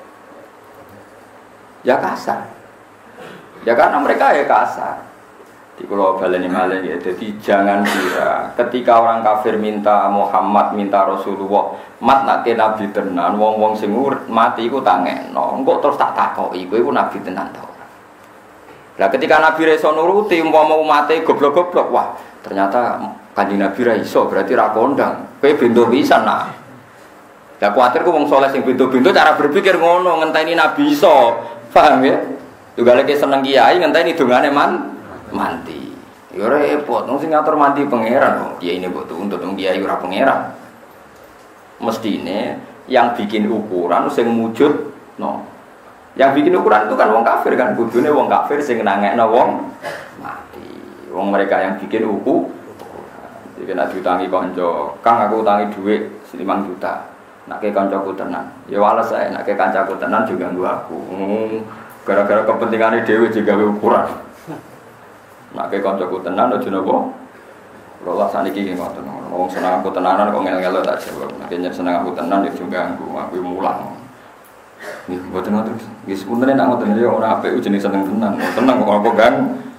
Ya kasar. Ya karena mereka ya kasar. Di kula baleni malih ya. Jadi jangan kira ketika orang kafir minta Muhammad, minta Rasulullah, mat nak nabi tenan, wong-wong sing mati iku tangekno. Engko terus tak takoki, kowe iku nabi tenan ta ora? Lah ketika nabi ra iso nuruti umpama umate goblok-goblok, wah, ternyata Kanjeng Nabi ra iso, berarti ra kondang. Kowe bendo pisan nah. Lah kuwatir ku wong saleh sing bendo-bendo cara berpikir ngono, ngenteni nabi iso. Paham ya? Juga lagi seneng kiai ngenteni dongane mati. Ya repot, wong sing ngatur mati pangeran kok. Kiai ini mbok tuntut wong kiai ora pangeran. Mestine yang bikin ukuran sing mujud no. Yang bikin ukuran itu kan wong kafir kan, kudune wong kafir sing nangekno wong mati. Wong mereka yang bikin ukuran. Jadi nek diutangi kanca, "Kang aku utangi dhuwit 5 juta." Nek kancaku tenan, ya wales ae nek kancaku tenan juga ganggu aku. Gara-gara kepentingane dhewe juga ukuran. Nak ke kancaku tenan aja napa. Kula saniki nggih ngoten. Wong seneng aku tenanan kok ngel-ngelo tak jawab. Nek seneng aku tenan ya juga ganggu, aku mulang. Nggih, mboten ngoten. Nggih sepunten nek ngoten ya ora apik jeneng seneng tenan. Tenang kok apa gang.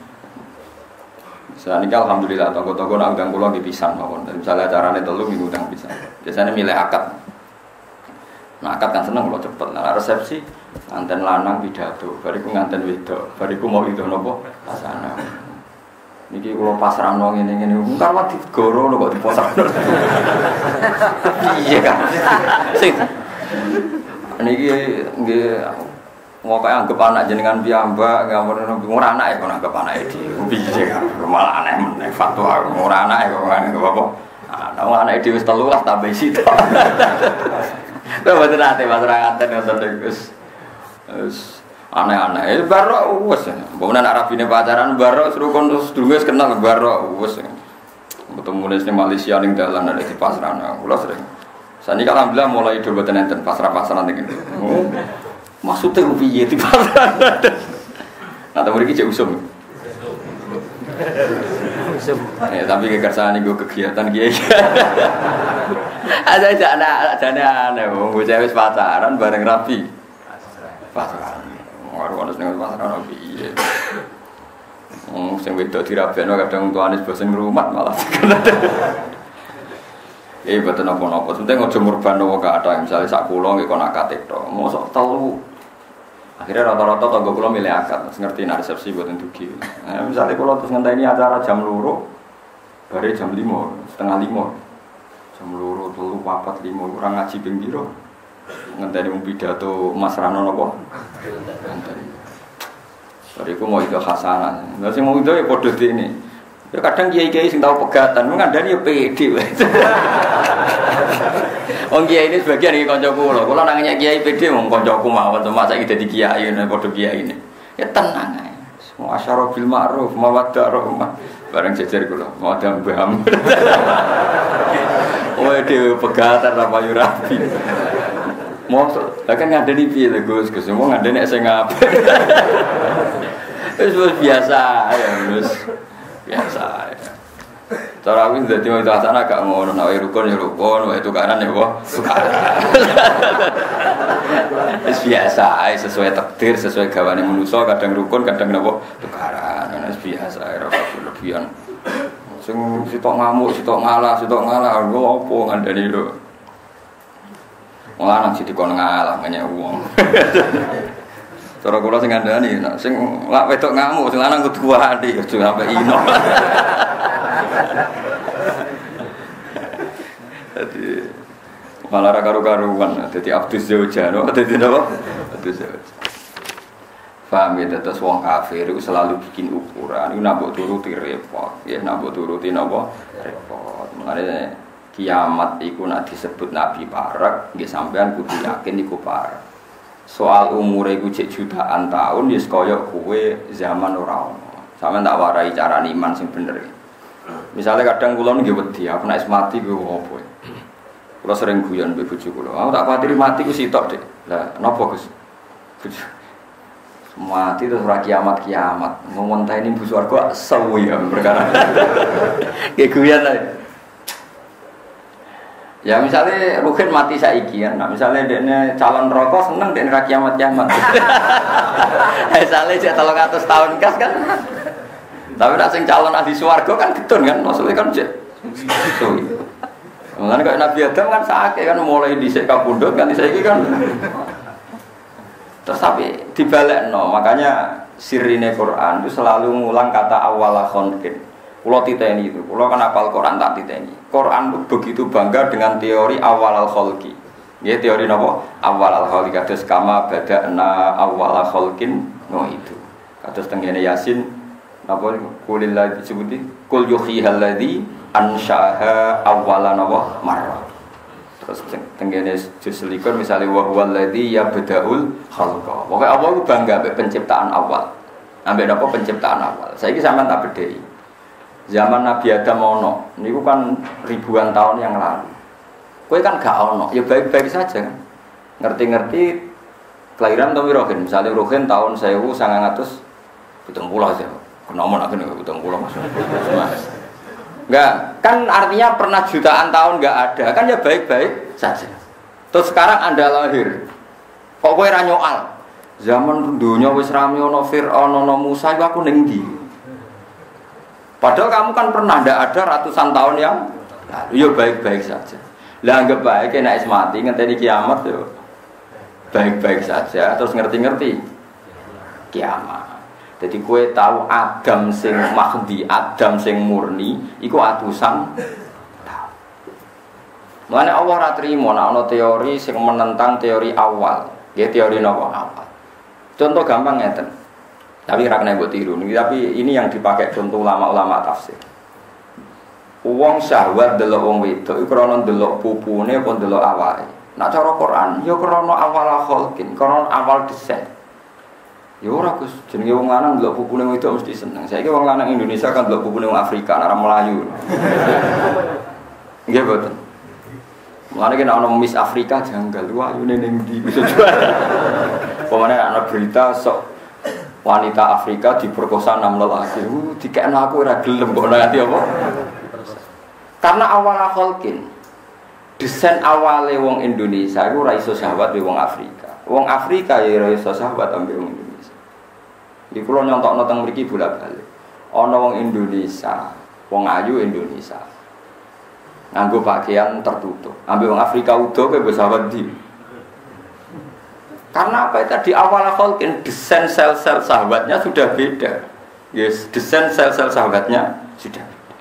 Saniki alhamdulillah toko-toko nak undang kula nggih pisan mawon. Misalnya acarane telu minggu undang pisan. Biasanya milih akad. Nah, akad kan seneng kula cepet. Nah, resepsi nganten lanang pidato, bariku nganten wedok, bariku mau itu napa? Pasana. Niki kula pasrahno ngene-ngene, mung karo digoro kok diposakno. Iya kan. Sing niki nggih ngopo anggap anak jenengan piyambak, ora anake kok anggap anake dhewe. Piye kan malah aneh meneh fatwa ora anake kok anggap apa. Ana anake dhewe wis 13 tambah isi to. Lha boten ate masyarakat ngoten Gus. Wis aneh-aneh. Barok wis. Mbok nek rabine pacaran barok serukon terus durung wis kenal barok wis. Ketemu ning Malaysia ning dalan ada di pasrana. Kula sering. Saniki alhamdulillah mulai do boten enten pasrah-pasrahan iki. Maksudnya piye di pasrana. Nah, mriki cek usum. mesum. Ya, tapi kekersaan gue kegiatan kiai. Ada jana aneh, gue cewek pacaran bareng rapi. Pacaran, harus dengan pacaran rapi. Sing wedok dirabekno kadang tuanis bosen ngrumat malah. Betul napa-napa. Penting aja ngurbano wong kathah. Misale sak kula nggih kon akad tok. Mosok telu. Akhirnya rata-rata tangga kula milih akad, ngerti nek resepsi mboten dugi. Misale kula terus ngenteni acara jam 2, bare jam 5, setengah 5. Jam 2, 3, 4, 5 ora ngaji ping pira. Ngenteni wong pidato Mas Rano napa? Ngenteni. Bariku mau itu hasanah. Lah sing mau itu ya padha dene. Ya kadang kiai-kiai sing tau pegatan, ngandani ya pede. Wong kiai ini sebagian iki kanca kula. Kula nangnya kiai pede wong kancaku mawon cuma saiki dadi kiai nek padha kiai ini. Ya tenang ae. Semua asyara bil ma'ruf, mawaddah rahmah. Bareng jejer kula, mawaddah mbaham. Oh dhewe pegatan apa yo rapi. Mosok, lah kan ngandani piye lho Gus? Gus mau ngandani sing apik. Wis biasa ya, Gus. Biasa ya. Cara aku dadi wong tasana gak ngono, nek rukun ya rukun, wae tukaran ya kok tukaran. Wis biasa ae sesuai takdir, sesuai gawane manusa, kadang rukun, kadang napa tukaran. Wis biasa ora berlebihan. Sing sitok ngamuk, sitok ngalah, nggo opo ngandani lho. Malah nang sithik kon ngalah menyang wong. Cara kula sing ngandani, sing lak wedok ngamuk, sing lanang kudu kuwati, aja sampe ino. Jadi malah ra karo-karuan, dadi abdus zaujano, dadi napa? Abdus zauj. Paham ya, terus wong kafir itu selalu bikin ukuran, itu nak mbok turuti repot, ya nak mbok turuti napa? Repot. Mulane kiamat iku nak disebut nabi parek, nggih sampean kudu yakin iku parek. Soal umur iku cek jutaan tahun ya kaya kowe zaman ora ono. Sampeyan tak warai cara iman sing bener. Misalnya kadang kula nggih wedi, aku nek mati kuwi opo. Kula sering guyon mbek bojo kula. Aku tak kuwatir mati ku sitok, Dik. Lah napa Gus? Bojo mati terus ora kiamat-kiamat. Ngomong ta ini bu swarga sewu ya perkara. Nggih guyon ae. Ya misalnya Ruhin mati saiki ya, nah misalnya dia calon rokok seneng dia kiamat-kiamat. Misalnya cek 300 tahun kas kan. Tapi nak sing calon ahli swarga kan getun kan, maksudnya kan cek. Mulane kaya Nabi Adam kan sakit kan mulai dhisik kapundhut kan saiki kan. Terus tapi dibalekno, makanya sirine Quran itu selalu ngulang kata awwala khalqin. Kulo titeni itu, kulo kan hafal Quran tak titeni. Quran begitu bangga dengan teori awal al-khalqi. Ya teori napa? Awal al-khalqi kados kama bada'na awal al-khalqin no itu. Kados tengene Yasin napa kulillah disebuti kul yuhyihal ladzi ansha'aha awwalan napa marrah. Terus tengene juz 21 misale wa huwal ladzi yabda'ul khalqa. Pokoke Allah ku bangga mek penciptaan awal. Ambek napa penciptaan awal. Saiki sampean tak bedheki. Zaman Nabi Adam ono, niku kan ribuan tahun yang lalu. Kowe kan gak ono, ya baik-baik saja kan. Ngerti-ngerti kelahiran to Rohin, misalnya Rohin tahun 1970 aja. Kenapa nak kene 70 Mas? Enggak, kan artinya pernah jutaan tahun enggak ada, kan ya baik-baik saja. Terus sekarang Anda lahir. Kok kowe ra nyoal? Zaman dunya wis rame ono Firaun, ono Musa, iku aku ning ndi? Padahal kamu kan pernah tidak ada ratusan tahun yang lalu, ya baik-baik saja. Lah anggap baik, nek mati ngenteni kiamat ya baik-baik saja, terus ngerti-ngerti kiamat. Jadi kue tahu Adam sing mahdi, Adam sing murni, iku atusan tahun. Mulane Allah ora trimo nek ana teori sing menentang teori awal, nggih teori napa awal. Contoh gampang ngeten. Tapi ra kena mbok tiru. Tapi ini yang dipakai contoh ulama-ulama tafsir. Wong syahwat delok wong wedok iku krana delok pupune apa delok awake. Nek cara Quran ya krana awal khalqin, krana awal desain. Ya ora Gus, jenenge wong lanang delok pupune wedok mesti seneng. Saiki wong lanang Indonesia kan delok pupune wong Afrika, ora Melayu. Nggih boten. Mulane nek ana Miss Afrika janggal, wah ayune ning ndi bisa juara. Pemane ana berita sok wanita Afrika diperkosa 6 lelaki. Dikekno aku ora gelem kok ati apa? Karena awal khalqin desain awale wong Indonesia iku ora iso sahabat be wong Afrika. Wong Afrika ya ora iso sahabat ambek wong Indonesia. Iki kula nyontokno teng mriki bolak-balik. Ana wong Indonesia, wong ayu Indonesia. Nganggo pakaian tertutup. Ambek wong Afrika udo kowe wis sahabat ndi? Karena apa tadi awal khalqin desain sel-sel sahabatnya sudah beda. Yes, desain sel-sel sahabatnya sudah beda.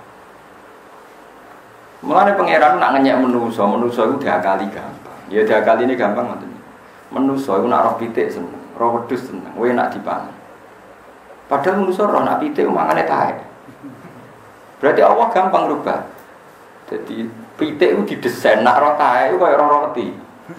Mulane pangeran nak ngenyek manusa iku diakali gampang. Ya diakali ini gampang ngoten. Manusa iku nak roh pitik seneng, roh wedhus seneng, kowe nak dipangan. Padahal manusa roh nak pitik mangane taek. Berarti Allah gampang rubah. Jadi pitik itu didesain nak roh taek iku kaya roh wedi.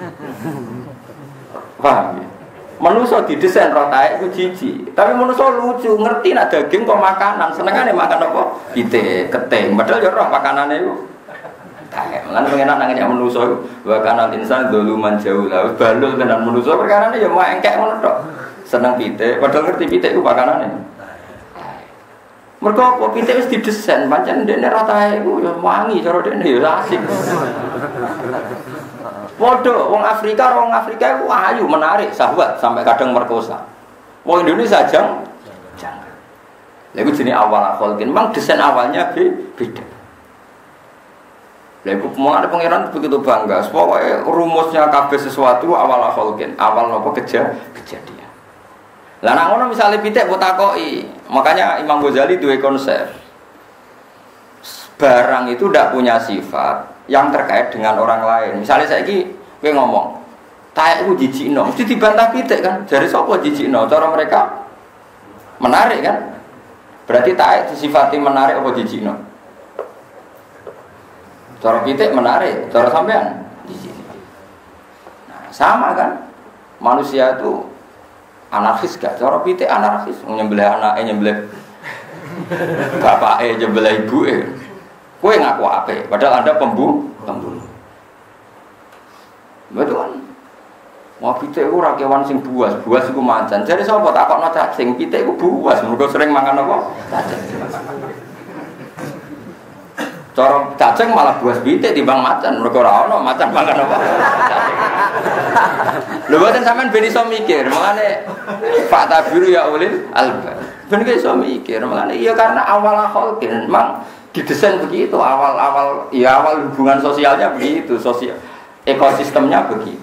Paham ya? Manusia didesain roh taek itu jijik. Tapi manusia lucu, ngerti nak daging kok makanan. Senengane makan apa? Pitik, keting. Padahal ya roh makanannya itu taek. Lan pengenak nangnya manusia wa kana insan dzaluman jahula. Balul tenan manusia perkarane ya mau engkek ngono tok. Seneng pitik, padahal ngerti pitik itu makanannya. Mergo apa pitik wis didesain pancen ndekne roh taek iku ya wangi cara dekne ya asik. Waduh, wong Afrika itu ayu, menarik, sahabat sampai kadang merkosa. Wong Indonesia jangan. Lalu jenis awal khalqin, memang desain awalnya beda. Lalu ada pangeran begitu bangga. Pokoknya rumusnya kabeh sesuatu awal khalqin, awal apa kejadian. Lah nek ngono misale pitik mbok takoki, makanya Imam Ghazali duwe konsep. Barang itu tidak punya sifat yang terkait dengan orang lain. Misalnya saiki kowe ngomong, taek ku jijikno, mesti dibantah pitik kan. Jare sapa jijikno? Cara mereka menarik kan? Berarti taek disifati menarik apa jijikno? Cara pitik menarik, cara sampean jijik. Nah, sama kan? Manusia itu anarkis gak? Cara pitik anarkis, nyembelih anake, nyembelih bapake, nyembelih ibuke. Kowe ngaku apik, padahal Anda pembunuh. Betul kan? Wah pitik iku ora kewan sing buas iku macan. Jare sapa takokno cacing, pitik iku buas, mergo sering mangan apa? Cacing. Cara cacing malah buas pitik timbang macan, mergo ora ono macan mangan apa? Cacing. Lho boten sampean ben iso mikir, makane fakta biru ya ulil albab. Ben iso mikir, makane iya karena awal khalqin memang didesain begitu awal hubungan sosialnya begitu, ekosistemnya begitu.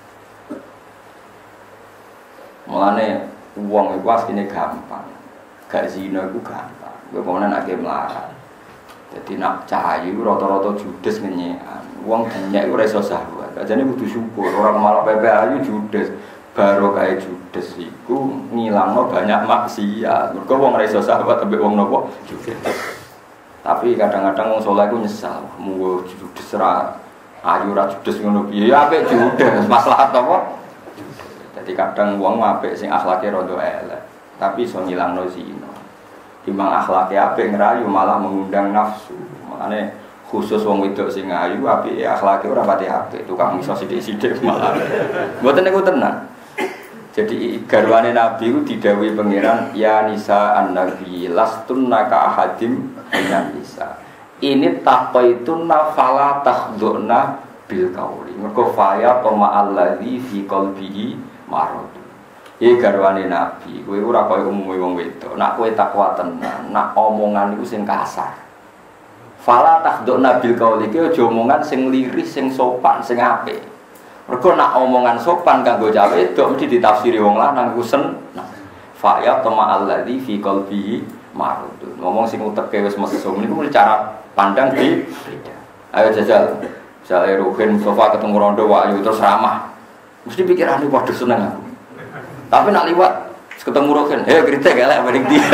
Mulane uang itu aslinya gampang, gak zina itu gampang. Kemudian agak melarat. Jadi nak cahayu rata-rata judes ngenyekan. Uang dinyak itu reso sahabat. Jadi kudu syukur. Orang malah PPAyu judes. Baru kayak judes itu ngilangno banyak maksiat. Mereka uang reso sahabat tapi uang nopo judes. Tapi kadang-kadang wong saleh ku nyesal, munggo judes ra ayu ra judes ngono piye ya apik judes, maslahat apa? Jadi kadang wong apik sing akhlake rada elek, tapi iso ngilangno zina. Timbang akhlake apik ngerayu malah mengundang nafsu. Makane khusus wong wedok sing ayu apik akhlake ora pati apik, tukang iso sithik-sithik malah. Mboten niku tenan. Jadi garwane Nabi itu didhawuhi pangeran ya nisa an-nabi lastunna ka ahadim minan nisa. Ini taqaitunna fala takhduna bil qauli. Mergo faya tama allazi fi qalbihi marad. Iki garwane Nabi, kowe ora kaya umume wong wedok. Nek kowe takwa tenan, nek omongan iku sing kasar. Fala takhduna bil qauli iki aja omongan sing liris, sing sopan, sing apik. Mergo nak omongan sopan kanggo cawe wedok mesti ditafsiri wong lanang ku seneng. Fa ya tama allazi fi qalbihi marad. Ngomong sing uteke wis mesum niku cara pandang di beda. Ayo jajal. Misale Ruhin Mustafa ketemu Rondo Wahyu terus ramah. Mesti pikirane waduh seneng aku. Tapi nak liwat ketemu Ruhin, kritik elek mending dia.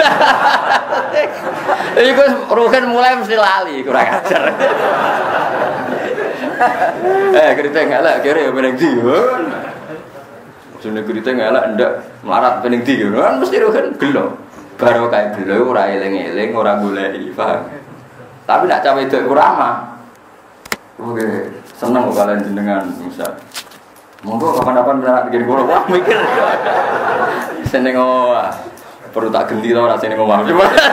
Iku Ruhin mulai mesti lali kurang ajar. Kritik elek kira ya mending dia. Jenenge kritik elek ndak melarat mending dia. Kan mesti Ruhin gelo. Baru kayak gelo ora eling-eling, ora goleki, paham. Tapi nak cawe wedok ku ramah. Oke, seneng kok kalian jenengan bisa. Monggo kapan-kapan benar bikin gua wah mikir. Seneng wah. perlu tak ganti tau rasanya ngomong.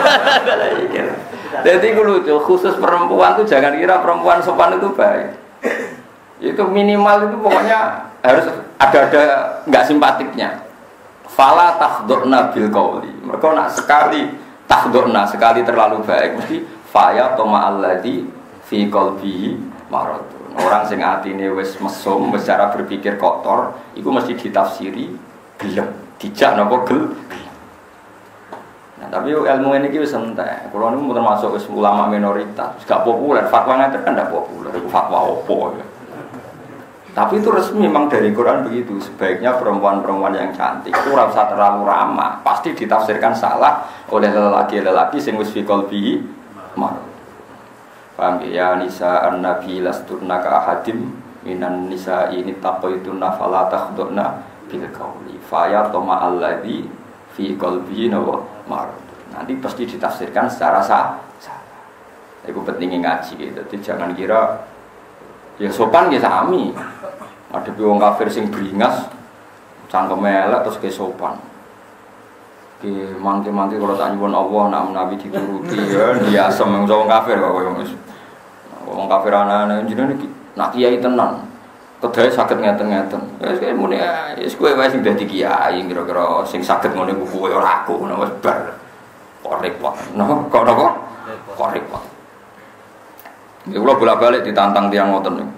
Jadi itu lucu, khusus perempuan tuh jangan kira perempuan sopan itu baik. Itu minimal itu pokoknya harus ada nggak simpatiknya. Fala takhdurna bil qauli. Mereka nak sekali takhdurna sekali terlalu baik mesti faya toma alladzi fi qalbihi marad. Orang sing atine wis mesum, wis cara berpikir kotor, itu mesti ditafsiri gelem, dijak napa gelem. Nah, tapi ilmu ini wis entek. Kulo niku termasuk wis ulama minoritas, gak populer, fatwa ngeten kan ndak populer, itu fatwa opo ya. Tapi itu resmi memang dari Quran begitu. Sebaiknya perempuan-perempuan yang cantik itu ora usah terlalu ramah. Pasti ditafsirkan salah oleh lelaki-lelaki sing wis fi qalbihi marad. Paham ya nisa an-nabi lastunna ka ahadim minan nisa ini taqaituna fala takhduna bil qauli fa ya tama alladzi fi qalbihi marad. Nanti pasti ditafsirkan secara salah. Itu pentingnya ngaji gitu. Jadi jangan kira ya sopan ya sami. Ada wong kafir sing beringas cangkem elek terus ke sopan. Ki mangke-mangke kalau tak nyuwun Allah nak menawi dituruti ya dia asem wong kafir kok koyo wis. Wong kafir ana-ana jenenge nak kiai tenan. Kedae saged ngeten-ngeten. Wis kaya muni wis kowe wae sing dadi kiai kira-kira sing saged ngene ku kowe ora aku wis bar. Kok repot. Napa kok napa? Kok repot. Ya kula bolak-balik ditantang tiyang ngoten niku.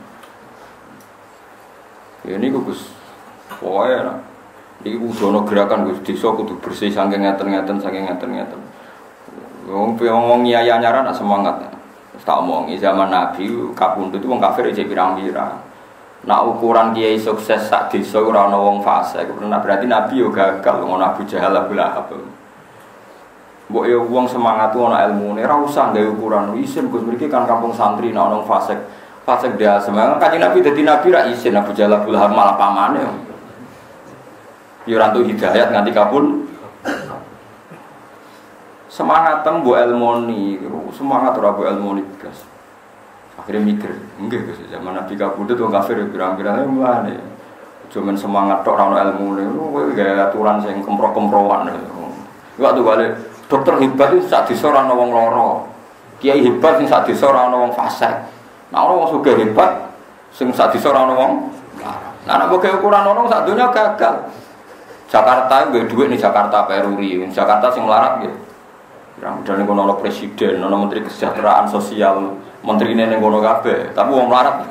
Ya ini Gus, pokoknya ini kudu gerakan Gus, desa kudu bersih saking ngeten-ngeten. Wong nyaya nyaran semangat. Tak omongi zaman Nabi kapundhut itu wong kafir aja pirang-pirang. Nak ukuran kiai sukses sak desa ora ana wong fasik. Berarti Nabi yo gagal ngono Abu Jahal Abu Lahab. Mbok yo wong semangat ana ilmune ora usah gawe ukuran isin Gus mriki kan kampung santri nek ana wong fasik. Fasik dia semangat kanjeng Nabi dadi nabi ra isin Abu Jahal Abu Lahab malah pamane. Yo ora entuk hidayat nganti kapun. Semangat mbok ilmoni, semangat ora mbok ilmoni blas. Akhirnya mikir, enggak Gus zaman Nabi kabudut wong kafir pirang-pirang mulane. Cuman semangat tok ora ono ilmune, kowe gawe aturan sing kempro-kemproan. Waktu balik dokter hebat itu sak desa ora ono wong lara. Kiai hebat sing sak desa ora ono wong fasik. Nah orang sugih hebat, sing sak desa ora ono wong. Nah nek mbok ukuran ono sak donya gagal. Jakarta nggo dhuwit ning Jakarta peruri, Jakarta sing melarat nggih. Ramdane kono ana presiden, ana menteri kesejahteraan sosial, menterine ning kono kabeh, tapi wong melarat.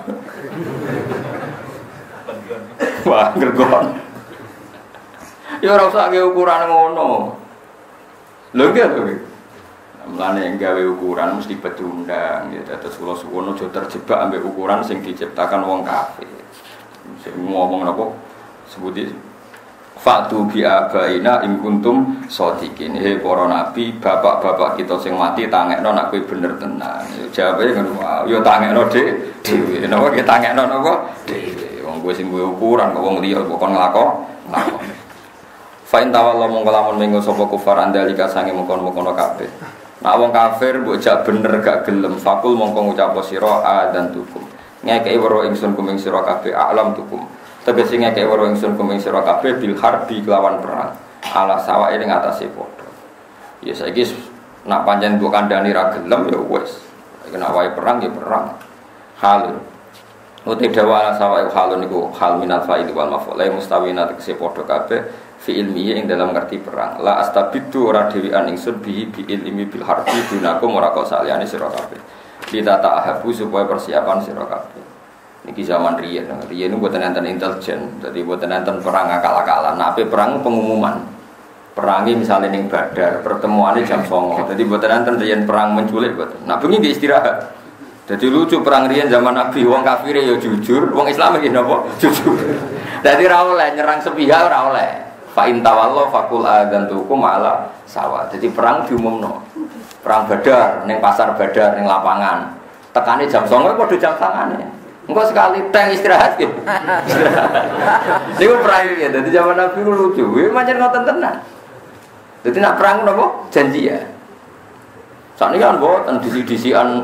Wah, gergon. Ya ora usah nggo ukuran ngono. Lho nggih to. Mulane gawe ukuran mesti petundang ya terus kula suwono aja terjebak ambek ukuran sing diciptakan wong kafir. Sing ngomong napa sebuti fatu bi abaina in kuntum shodiqin. He para nabi, bapak-bapak kita sing mati tangekno nek kowe bener tenan. Jawabe ngono, ya tangekno dhewe. Napa ki tangekno napa dhewe. Wong kowe sing duwe ukuran kok wong liya kok nglakon. Fa in tawalla mongko lamun minggu sapa kufar andalika sange mengkon-mengkon kabeh. Nak wong kafir mbok jak bener gak gelem fakul mongko ngucap sira adzan tukum. Ngekeki weruh ingsun kuming sira kabeh alam tukum. Tegese ngekeki weruh ingsun kuming sira kabeh bil harbi kelawan perang. Ala sawae ing atase padha. Ya saiki nak pancen mbok kandhani ra gelem ya wis. Nek wae perang ya perang. Hal uti dawa ala sawae hal niku hal minal fa'il wal maf'ul la mustawina tegese padha kabeh fi ilmihi ing dalam ngerti perang la astabidu ora dhewean ingsun bihi bi ilmi bil harbi dunakum ora kok saliyane sira kabeh kita ta'ahabu supaya persiapan sira kabeh niki zaman riyen niku mboten enten intelijen dadi mboten enten perang akal-akalan nek perang pengumuman perangi misalnya ning Badar pertemuane jam 09.00 dadi mboten enten riyen perang menculik mboten nek bengi nggih istirahat dadi lucu perang riyen zaman Nabi wong kafire ya jujur wong Islam iki napa jujur dadi ra oleh nyerang sepihak ora oleh fa in tawallo fakul adzantukum ala sawa. Jadi perang diumumno. Perang Badar ning pasar Badar ning lapangan. Tekane jam 09.00 padha jam tangane. Engko sekali teng istirahat gitu. Niku perang ya. Dadi zaman Nabi ku lucu. Kuwi pancen ngoten tenan. Dadi nek perang napa janji ya. Sakniki kan mboten disi-disian.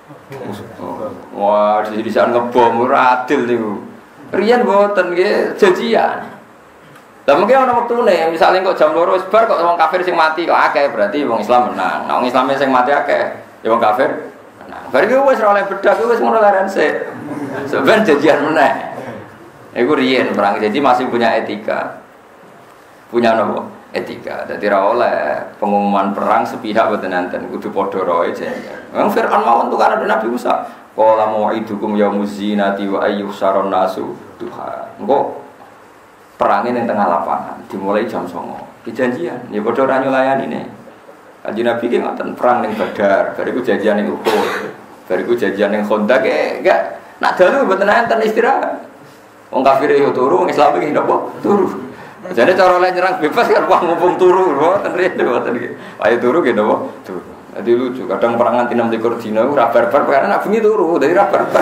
Wah, disi-disian ngebom ora adil niku. Riyen mboten nggih janjian. Lah mungkin ana wektune, misale kok jam 2 wis bar kok wong kafir sing mati kok akeh, berarti wong Islam menang. Nah wong Islame sing mati akeh, ya wong kafir menang. Bar iki wis ora oleh bedak, wis ngono laren sik. Sebenarnya janjian meneh. Iku riyen perang, jadi masih punya etika. Punya nopo? Etika. Dadi ra oleh pengumuman perang sepihak boten enten, kudu padha roe janjian. Wong Firaun mawon tukar Nabi Musa. Qala mau'idukum yaumuz zinati wa ayyuhsaron nasu duha. Engko perangin yang tengah lapangan dimulai jam 09.00 janjian ya padha ora nyulayani. Kanjeng Nabi ki ngoten perang ning Badar, bariku janjian ning Uhud, bariku janjian ning Khandaq enggak nak dalu mboten enten istirahat. Wong kafir yo turu, wong Islam iki napa turu. Jane cara oleh nyerang bebas kan wong mumpung turu mboten riyen mboten iki. Ayo turu ki napa turu. Dadi lucu kadang perang nganti 6 dina ora barbar karena nak bengi turu dadi ora barbar.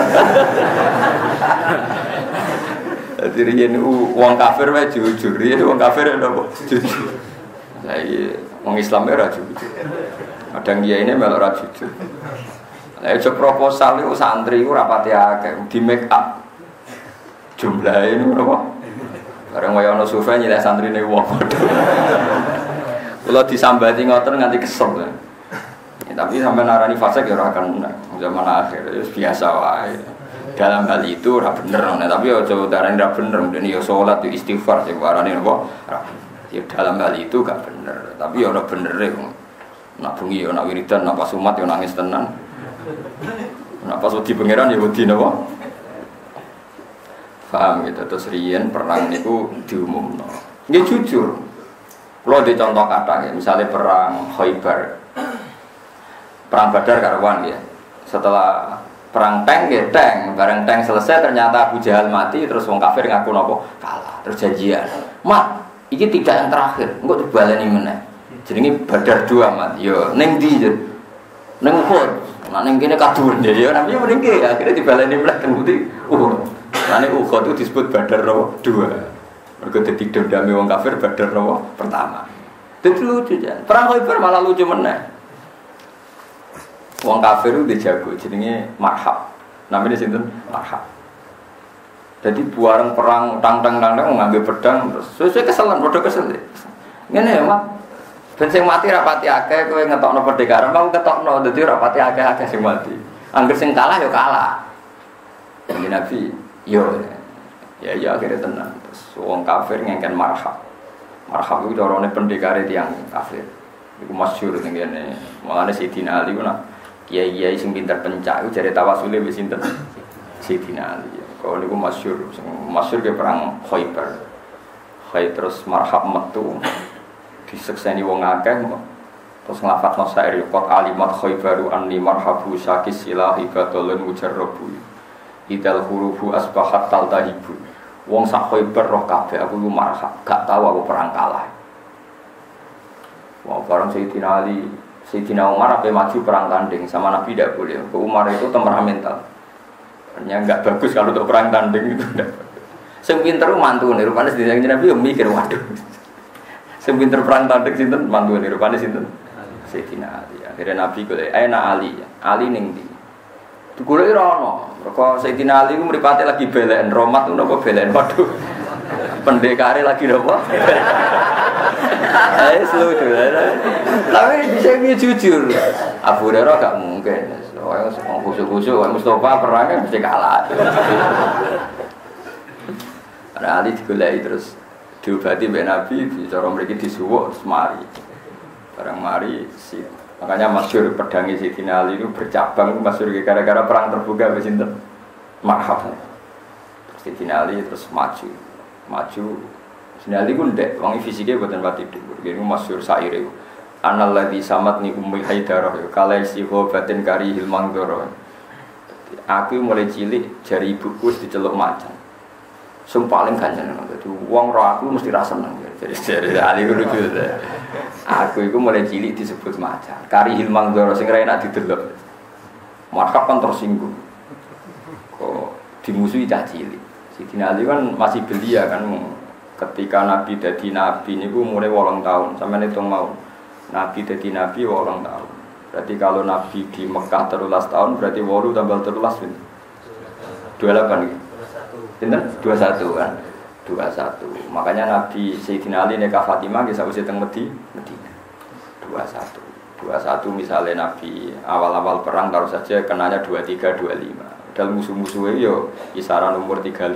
Jadi riyen wong kafir wae jujur, riyen wong kafir napa jujur. Saiki wong Islam ora jujur. Kadang kiai ini melok ora jujur. Lah cek proposal iku santri iku rapati akeh, di make up. Jumlahe niku napa? Bareng waya ana survei nyilek santrine wong padha. Kula disambati ngoten nganti kesel. Ya, tapi sampai narani fasik ya ora akan menang. Zaman akhir ya biasa wae. Dalam hal itu ora bener, tapi aja darane ora bener, mendene ya salat ya istighfar sing warane napa? Ya dalam hal itu gak bener, tapi ya ora bener e. Nak bengi ya nak wiridan, nak pas umat ya nangis tenan. Nak pas wedi pangeran ya wedi napa? Paham gitu, terus riyen perang niku diumumno. Nggih jujur. Kalau di contoh kata ya, misalnya perang Khaybar. Perang Badar karuan ya. Setelah perang tank ya tank, bareng tank selesai ternyata Abu Jahal mati, terus wong kafir ngaku nopo kalah, terus janjian. Mat, ini tidak yang terakhir, engko dibaleni meneh. Jenenge Badar 2 mat. Yo ning ndi jen? Ning Uhud. Nah ning kene kadur ya, yo namanya mriki akhirnya dibaleni meneh teng Uhud. Nah ning Uhud itu disebut Badar 2. Mergo dadi dendame wong kafir Badar pertama. Dadi lucu jan. Perang Khaybar malah lucu meneh. Wong kafir itu dijago, jenenge marhab. Namanya sinten? Marhab. Jadi buareng perang tang-tang ngambil pedang terus. Sesuai keselan, bodoh kesel. Ngene ya, Mak. Ben sing mati rapati akeh kowe ngetokno pendekar, mau ketokno dadi rapati akeh-akeh sing mati. Angger sing kalah ya kalah. Jadi Nabi, yo ya akhirnya tenang. Terus wong kafir ngengken marhab. Marhab itu carane pendekare tiyang kafir. Iku masyhur teng kene. Mulane Sayyidina Ali ku nak kiai-kiai sing pinter pencak iku jare tawasule wis sinten? Sayyidina Ali. Kalau niku masyhur ke perang Khaybar. Terus marhab metu disekseni wong akeh terus nglafadzno syair qad alimat Khaybaru anni marhabu syakis ilahi badalun mujarrabu. Idal hurufu asbahat taltahibu. Wong sak Khaybar roh kabeh aku iku marhab, gak tahu aku perang kalah. Wah, bareng Sayyidina Ali Sayyidina Umar apa maju perang tanding sama Nabi tidak boleh. Ke Umar itu temperamental. Hanya enggak bagus kalau untuk perang tanding itu enggak. Sing pinter mantune rupane Sayyidina Nabi yo mikir waduh. Sing pinter perang tanding sinten mantune rupane sinten? Sayyidina Ali. Akhirnya Nabi golek Ali. Ali ning ndi? Digoleki ora ono. Mergo Sayyidina Ali ku mripate lagi belen romat napa belen waduh. Pendekare lagi napa? Seluruh tapi bisa jujur Abu Hurairah gak mungkin soalnya khusus-khusus Mustafa perangnya mesti kalah. Ada Ali digoleki terus diobati mbek Nabi dicara mriki disuwuk terus mari barang mari makanya masyhur pedangi Sayyidina Ali itu bercabang masyhur gara-gara perang terbuka wis sinten marhab terus Sayyidina Ali terus maju Sinali ku ndek, wong fisike boten pati dhuwur. Nggih masyhur syair iku. Analladzi samatni ummi haidarah kala siho batin karihil mangdara. Aku mulai cilik jari ibuku wis diceluk macan. Sing paling ganjen dadi wong ro aku mesti ra seneng. Jadi ali lucu. Aku iku mulai cilik disebut macan. Karihil mangdara sing ra enak didelok. Maka kan tersinggung. Kok dimusuhi cah cilik. Sayyidina Ali kan masih belia kan ketika Nabi dadi nabi niku mulai 8 tahun. Sampeyan hitung mau. Nabi dadi nabi 8 tahun. Berarti kalau Nabi di Mekah 13 tahun berarti 8 tambah 13 28 gitu. Pinten? 21 kan. 21. Makanya Nabi Sayyidina Ali nikah Fatimah nggih sakwise teng Medina. 21 misalnya Nabi awal-awal perang taruh saja kenanya 23 25. Dalam musuh-musuhnya yo kisaran umur 35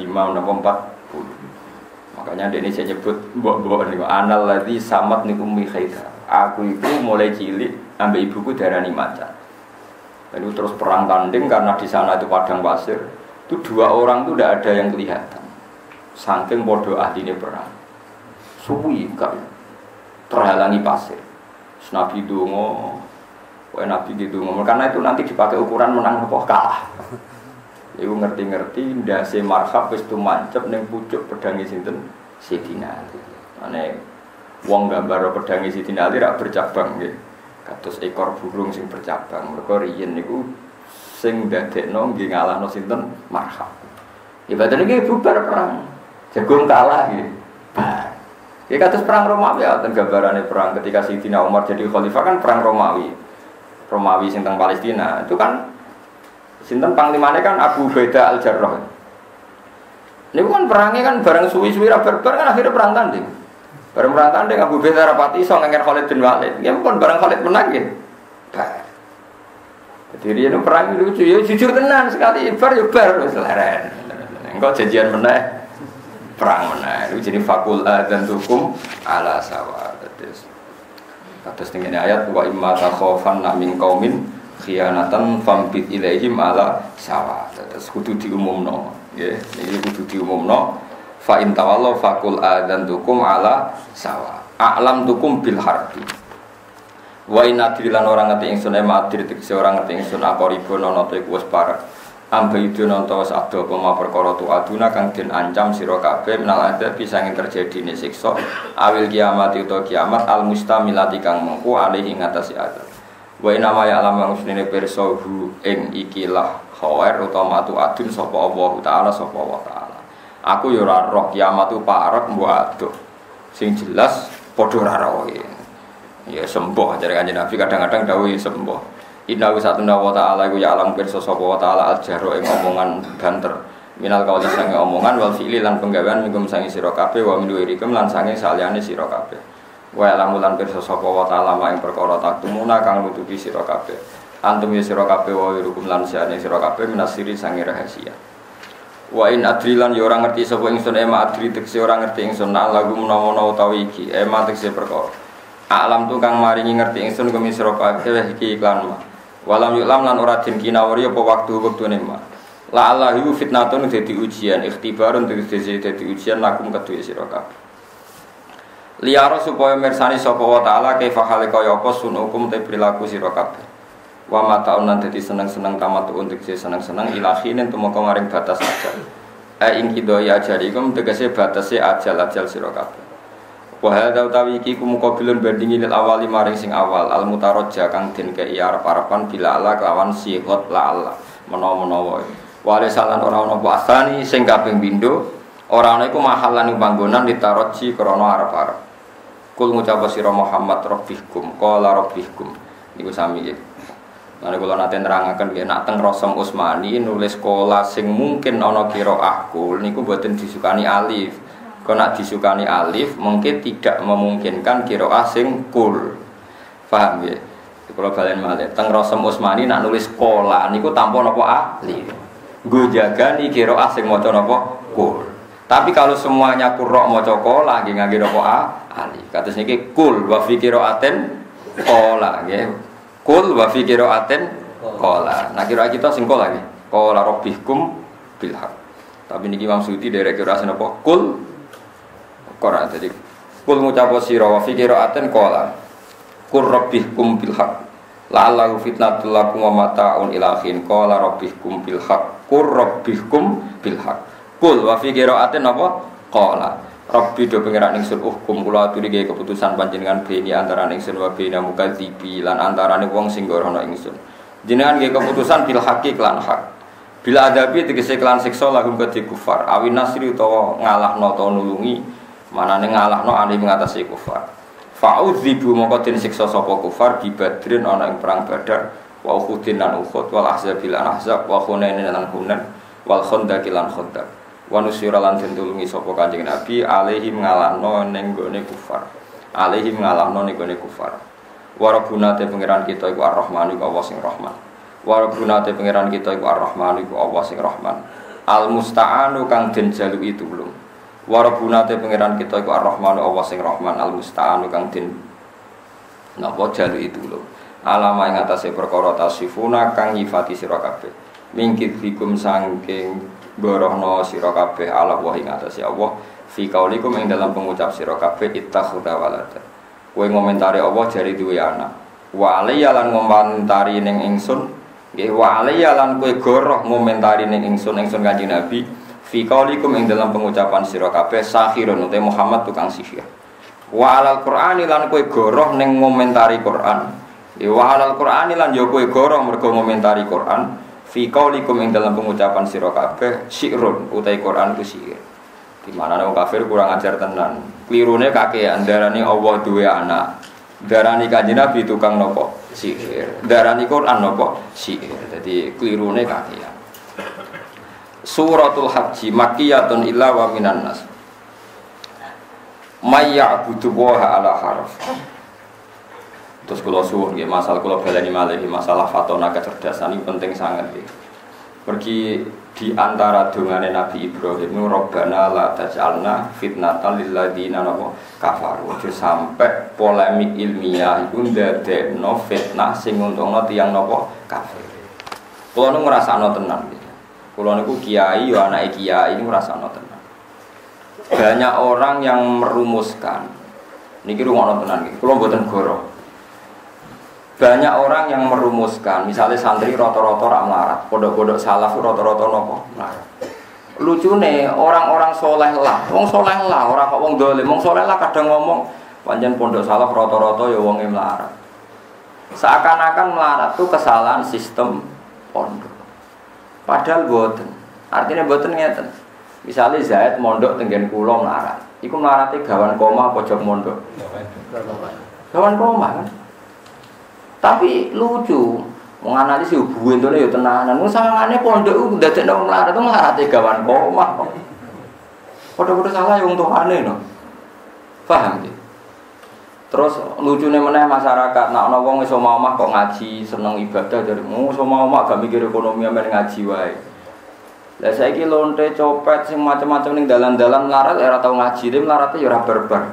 40. Makanya ini saya nyebut mbok-mbok niku anal ladzi samat niku ummi Khaidah. Aku itu mulai cilik ambek ibuku darani macan. Lalu terus perang tanding karena di sana itu padang pasir. Itu 2 orang itu tidak ada yang kelihatan. Saking bodoh ahlinya perang. Suwi kan terhalangi pasir. Nabi dongo, Nabi dongo. Karena itu nanti dipakai ukuran menang apa kalah. Iku ngerti-ngerti ndase marhab wis tumancep ning pucuk pedange sinten Sayyidina Ali. Ane wong gambar pedange Sayyidina Ali rak bercabang nggih. Kados ekor burung sing bercabang. Mergo riyen niku sing dadekno nggih ngalahno sinten marhab. Ibadah niki bubar perang. Jagung kalah nggih. Ya kados perang Romawi ya, gambarane perang ketika Sayyidina Umar jadi khalifah kan perang Romawi. Romawi sing teng Palestina itu kan sinten panglimane kan Abu Ubaidah Al-Jarrah. Niku kan perangnya kan bareng suwi-suwi ra barbar kan akhirnya perang tanding. Bareng perang tanding Abu Ubaidah rapati iso ngenger Khalid bin Walid. Ya pun bareng Khalid menang nggih. Jadi ini perang lucu ya jujur tenan sekali bar ya bar wis leren. Engko janjian meneh perang meneh. Itu jenenge fakul adzan tukum ala sawa. Terus dengan ayat wa imma takhafanna min qaumin khianatan fambit ilaihim ala sawa. Terus kudu diumumno, nggih. Iki kudu diumumno. Fa in tawallu fakul adzan tukum ala sawa. A'lam tukum bil harbi. Wa in adrilan orang ngerti ingsun adri tegese orang ngerti ingsun aqribun ana ta iku wis parek. Ambaidun antawas abdo pema perkara tu aduna kang den ancam sira kabeh menal ada bisa ing terjadine siksa awil kiamat utawa kiamat al mustamilati kang mengku alih ing atase adab. Wa inama ya alam musnine persohu ing ikilah khawair utawa tu adun sapa Allah taala sapa wa taala. Aku ya ora roh kiamat tu parek mbok adoh. Sing jelas padha ora roh. Ya sembuh jare Kanjeng Nabi kadang-kadang dawuh sembuh. Inna wisatuna wa ta'ala iku ya alam pirsa sapa wa ta'ala al-jahru ing omongan banter minal qauli sange omongan wal fi'li lan penggawean mingkum sange sira kabeh wa min wirikum lan sange saliyane sira kabeh wa alam lan pirsa sapa wa ta'ala ing perkara taktumuna kang nutupi sira kabeh antum ya sira kabeh wa wirikum lan sane sira kabeh minasiri sange rahasia wa in adrilan ya ora ngerti sapa ingsun ema adri tekse ora ngerti ingsun nak lagu menawa-menawa utawi iki ema tekse perkara alam tu kang maringi ngerti ingsun kumi sira kabeh iki iklan mah walam yu'lam lan ora den kinawari apa waktu-waktune ma. La Allahu fitnatun dadi ujian, ikhtibarun dadi ujian lakum kedue sira kabeh. Liyara supaya mirsani sapa wa taala kaifa hale kaya apa sunukum te perilaku sira kabeh. Wa mataun lan dadi seneng-seneng tamatun tegese seneng-seneng ilahinen tumeka maring batas ajal. Ing kidaya ajalikum tegese batase ajal-ajal sira kabeh. Wa hadza utawi iki kumuqabilun bandingi lil awali maring sing awal al mutarajja kang den kei arep-arepan bila ala kelawan sihat la Allah menawa-menawa wale salan ora ana apa asani sing kaping pindho ora ana iku mahalan ing panggonan ditarajji krana arep-arep kul ngucap sira Muhammad rabbihkum qala rabbihkum niku sami iki lan kula nate nerangaken nggih nek teng Rasul Utsmani nulis sekolah sing mungkin ana qiraah kul niku mboten disukani alif. Kalau nak disukani alif, mungkin tidak memungkinkan qiraah sing kul. Paham ya? Kalau kalian malih, teng Rasul Utsmani nak nulis kola niku tanpa napa alif. Nggo jagani qiraah sing maca napa kul. Tapi kalau semuanya qurra maca kola nggih ngangge napa alif. Kados niki kul wa fi qiraatin kola nggih. Kul wa fi qiraatin kola. Nah qiraah kita sing kola nggih. Qala rabbihkum bil haq. Tapi niki Imam Suyuti derek qiraah napa kul Quran jadi kul ngucap sira wa fi qiraatin qala qur rabbihkum bil haqq la'allahu fitnatul lakum wa mata'un ila hin qala rabbihkum bil haqq qur rabbihkum bil haqq kul wa fi qiraatin apa qala rabbi do pengeran ingsun hukum kula aturi gawe keputusan panjenengan beni antarané ingsun wa bena mukadzibi lan antarané wong sing ngorono ingsun jenengan gawe keputusan bil haqqi lan hak bila adabi tegese kelan siksa lahum kedhi kufar awin nasri utawa ngalahno utawa nulungi manane ngalahno ali mengatasi kufar. Fa'udzibu mongko den siksa sapa kufar bi Badrin ana ing perang Badar wa Uhudin lan Uhud wal Ahzab lan Ahzab wa Hunain lan Hunain wal Khandaq lan Khandaq Wa nusira lan den tulungi sapa Kanjeng Nabi alaihim ngalahno ning gone kufar. Alaihim ngalahno ning gone kufar. Wa rabbuna te pangeran kita iku Ar-Rahman iku Allah sing Rahman. Wa rabbuna te pangeran kita iku Ar-Rahman iku Allah sing Rahman. Al-musta'anu kang den jaluki tulung. Wa rabbuna te pangeran kita iku Ar-Rahman Allah sing Rahman. Al-musta'anu kang den napa jaluki tulung. Alama ing atase perkara tasifuna kang nyifati sira kabeh. Mingkit fikum sangking gorohno sira kabeh ala wa ing atase Allah fi kaulikum ing dalam pengucap sira kabeh ittakhudha walada. Kowe ngomentari Allah jari duwe anak. Wa alayya lan ngomentari ning ingsun, nggih wa alayya lan kowe goroh ngomentari ning ingsun Kanjeng Nabi fi kaulikum ing dalam pengucapan sira kabeh sakhirun uta Muhammad tukang sihir. Wa alal Qur'ani lan kowe goroh ning ngomentari Quran. Wa alal Qur'ani lan yo kowe goroh mergo ngomentari Quran. Fi qaulikum ing dalam pengucapan sira kabeh syi'run utai Quran ku sihir. Di mana wong kafir kurang ajar tenan. Klirune kakean darani Allah duwe anak. Darani Kanjeng Nabi tukang nopo? Sihir. Darani Quran nopo? Sihir. Dadi klirune kakean. Suratul Haji makkiyatun illa wa minan nas. May ya'budu wa ala harf. Terus kalau suwun nggih masalah kula baleni malih masalah fatona kecerdasan ini penting sangat nggih. Pergi di antara dongane Nabi Ibrahim Rabbana la taj'alna fitnatan lil ladzina kafaru. Sampai polemik ilmiah iku ndadekno fitnah sing untungno tiyang napa kafir. Kula nu ngrasakno tenan nggih. Kula niku kiai yo anake kiai ini ngrasakno tenan. Banyak orang yang merumuskan niki rungokno tenan nggih. Kula mboten goro. Banyak orang yang merumuskan, misalnya santri rata-rata rak melarat, pondok-pondok salaf rata-rata nopo melarat. Lucune orang-orang soleh lah, wong soleh lah, orang kok wong dolim, wong soleh lah kadang ngomong, panjen pondok salaf rata-rata ya wonge melarat. Seakan-akan melarat itu kesalahan sistem pondok. Padahal boten. Artinya boten ngeten. Misalnya Zaid mondok tenggen kula melarat, iku melarate gawan koma apa jog mondok? Gawan koma kan? Tapi lucu, menganalisis hubungan itu ya tenanan. Sawangane pondok itu ndadekno melarat itu melarate gawan koma. Padha-padha salah yang tuane no. Paham ya? Terus lucune meneh masyarakat nek ana wong iso omah kok ngaji, seneng ibadah dari iso omah gak mikir ekonomi men ngaji wae. Lah saiki lonte copet sing macam-macam ning dalan-dalan melarat ora tau ngaji, dia melarate ya ora barbar.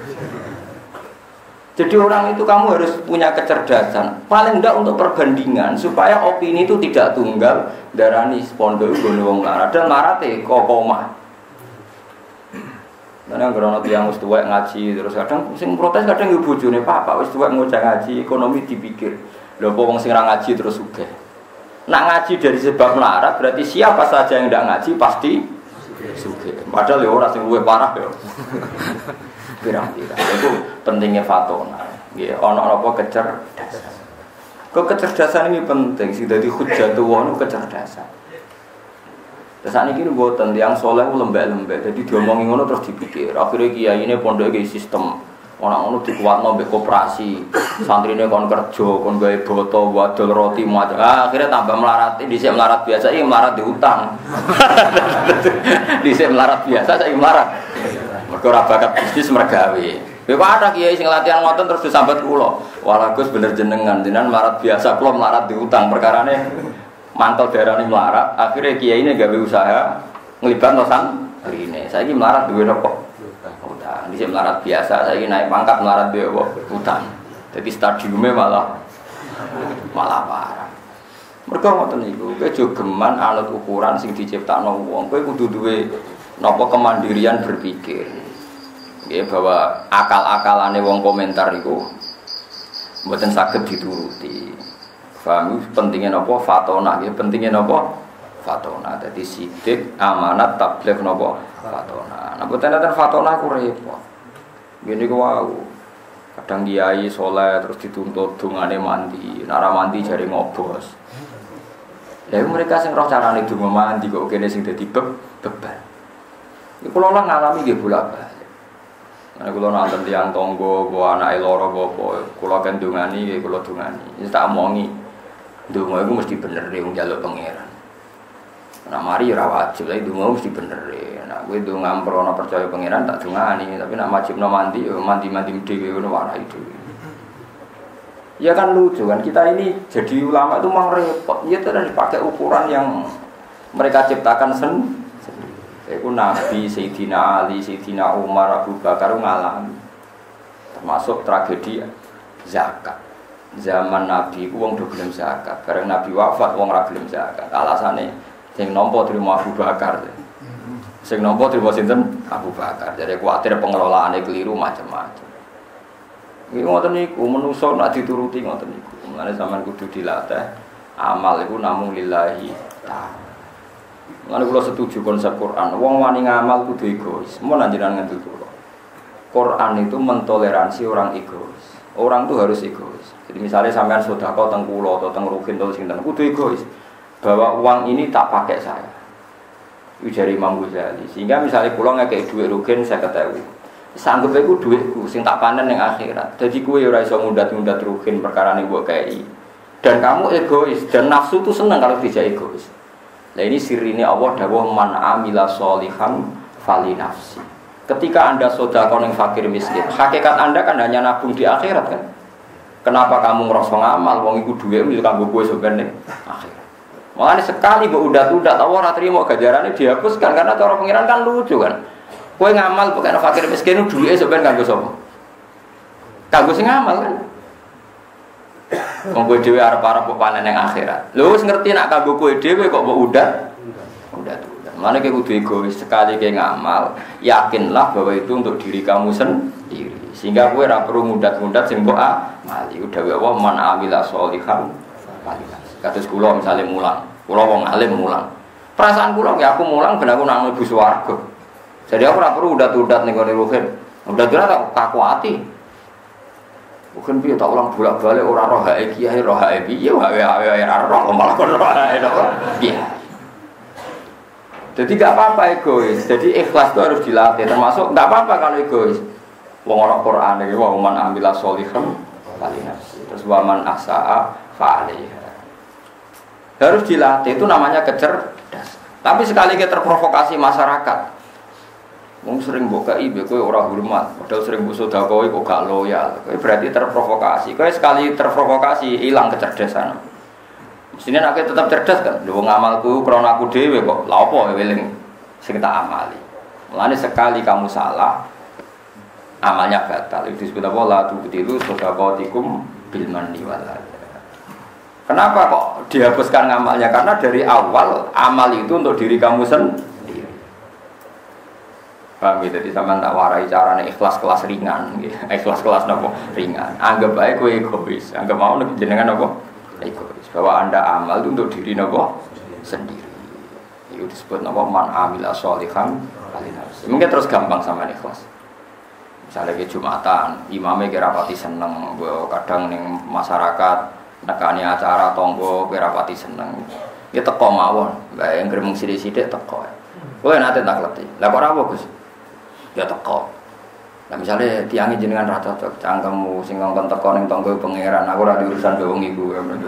Jadi orang itu kamu harus punya kecerdasan paling enggak untuk perbandingan supaya opini itu tidak tunggal darani pondok gone wong melarat dan marate kok omah. Karena kalau tiang wis tuwek ngaji terus kadang sing protes kadang yo bojone Pak wis tuwek ngoceh ngaji ekonomi dipikir. Lha wong sing ora ngaji terus sugih. Nak ngaji dari sebab melarat berarti siapa saja yang tidak ngaji pasti sugih. Padahal ya ora sing luwih parah yo. Pirang-pirang. Itu pentingnya fatona. Nggih, ana apa kecerdasan. Kok kecerdasan ini penting sih dadi hujjatullah itu kecerdasan. Terus sakniki mboten tiyang saleh lembek-lembek. Dadi diomongi ngono terus dipikir. Akhire kiyaine pondoke sistem ana ngono dikuatno mbek koperasi. Santrine kon kerja, kon gawe boto, wadol roti macam. Akhire tambah melarat. Dhisik melarat biasa iki melarat diutang. Dhisik melarat biasa saiki melarat. Mergo ora bakat bisnis mergawe. Lha kok ada kiai sing latihan ngoten terus disambat kula. Walah Gus bener jenengan melarat biasa kula melarat diutang perkarane mantel darane melarat, akhirnya kiyaine gawe usaha nglibatno santrine. Saiki melarat duwe napa? Utang. Dhisik melarat biasa, saiki naik pangkat melarat duwe utang. Dadi stadiume malah parah. Mergo ngoten niku, kowe aja geman alat ukuran sing diciptakno wong. Kowe kudu duwe napa kemandirian berpikir. Nggih bahwa akal-akalane wong komentar iku mboten saged dituruti. Paham pentingnya napa fatona nggih pentingnya napa fatona. Dadi sidik amanat tabligh napa fatona. Nah mboten enten fatona ku repot. Ngene ku wau. Kadang kiai saleh terus dituntut dungane mandi, nek ora mandi jare ngobos. Lha mereka sing roh carane donga mandi kok kene sing dadi beban. Iku kula ngalami nggih bolak-balik. Nek kula nonton tiyang tangga, bawa anake lara apa, kula kan dongani nggih kula dongani. Wis tak omongi. Donga iku mesti bener wong njaluk pangeran. Nah mari ora wajib, tapi donga mesti bener. Nah kowe donga amprono percaya pangeran tak dongani, tapi nak wajibno mandi yo mandi-mandi dhewe ngono warai dhewe. Ya kan lucu kan, kita ini jadi ulama itu memang repot. Ya terus dipakai ukuran yang mereka ciptakan sendiri. Itu Nabi, Sayyidina Ali, Sayyidina Umar, Abu Bakar ngalami. Termasuk tragedi zakat. Zaman Nabi ku wong do gelem zakat. Bareng Nabi wafat wong ora gelem zakat. Alasane sing nampa trimo Abu Bakar. Sing nampa trimo sinten? Abu Bakar. Jadi kuwatir pengelolaane keliru macam-macam. Iki ngoten niku menungso nek dituruti ngoten niku. Mulane sampean kudu dilatih. Amal iku namung lillahi ta'ala. Mulane kula setuju konsep Quran. Wong wani ngamal kudu egois. Mun anjenengan ngandel kula. Quran itu mentoleransi orang egois. Orang itu harus egois. Jadi misalnya sampean sedekah teng kula atau teng Rukin atau sinten kudu egois. Bahwa uang ini tak pakai saya. Itu dari Imam Ghazali. Sehingga misalnya kula ngekek dhuwit Rukin 50.000. Sanggup aku duitku sing tak panen ning akhirat. Jadi kowe ora iso ngundat-ngundat Rukin perkara ning mbok kei. Dan kamu egois dan nafsu itu senang kalau tidak egois. Nah ini sirine Allah dawuh man amila sholihan fali nafsi. Ketika Anda sedekah ning fakir miskin, hakikat Anda kan hanya nabung di akhirat kan. Kenapa kamu ngrasa ngamal wong iku dhuwitmu yo kanggo kowe sampeyan ning akhirat. Makanya sekali mbok udat-udat Allah ora trimo ganjarane dihapuskan karena cara pengiran kan lucu kan. Kowe ngamal pokoke fakir miskin duwike sampeyan kanggo sapa? Kanggo sing ngamal kan. Wong kowe dhewe arep-arep kok panen ning akhirat. Lho wis ngerti nek kanggo kowe dhewe kok mbok udat. Mane kowe kudu egois sekali kowe ngamal, yakinlah bahwa itu untuk diri kamu sendiri. Sehingga kowe ora perlu mudat-mudat sing mbok amali. Dawuh Allah man amila sholihan falilah. Kados kula misale mulang, kula wong alim mulang. Perasaan kula ya aku mulang ben aku nang mlebu swarga. Jadi aku ora perlu udat-udat ning ngene Ruhin. Udat-udat tak kakuati. Bukan piye tak ulang bolak-balik ora roh hae kiai roh hae piye wae ora roh malah roh hae piye. Jadi enggak apa-apa egois. Jadi ikhlas itu harus dilatih. Termasuk enggak apa-apa kalau egois. Wong ora Quran iki wa man amila sholihan falinafsi. Terus wa man asaa fa'alaiha. Harus dilatih itu namanya kecerdasan. Tapi sekali kita terprovokasi masyarakat. Wong sering mbok kei kowe ora hormat, padahal sering mbok sedekah kok gak loyal. Kowe berarti terprovokasi. Kowe sekali terprovokasi hilang kecerdasan. Mestine nek tetap cerdas kan. Lho ngamalku krana aku dhewe kok. Lha apa eling sing tak amali. Mulane sekali kamu salah amalnya batal. Itu disebut apa? La tubtilu shadaqatikum bil manni wal adha. Kenapa kok dihapuskan ngamalnya? Karena dari awal amal itu untuk diri kamu sendiri. Paham gitu, jadi sampean tak warai carane ikhlas kelas ringan gitu. Ikhlas kelas nopo ringan. Anggap baik kowe egois. Anggap mau jenengan nopo egois. Bahwa Anda amal itu untuk diri nopo sendiri. Itu disebut nopo man amila sholihan falinafsi. Mungkin terus gampang sampean ikhlas. Misalnya ke Jumatan, imamnya kira pati seneng, kadang ning masyarakat nekani acara tonggo kira pati seneng. Ya teko mawon, bae yang gremeng sithik-sithik teko. Kowe nate tak leti. Lah kok ora Gus? Ya teko. Nah misalnya tiangi jenengan ra cocok, cangkemmu sing ngongkon teko ning tangga pangeran, aku ora diurusan be wong iku.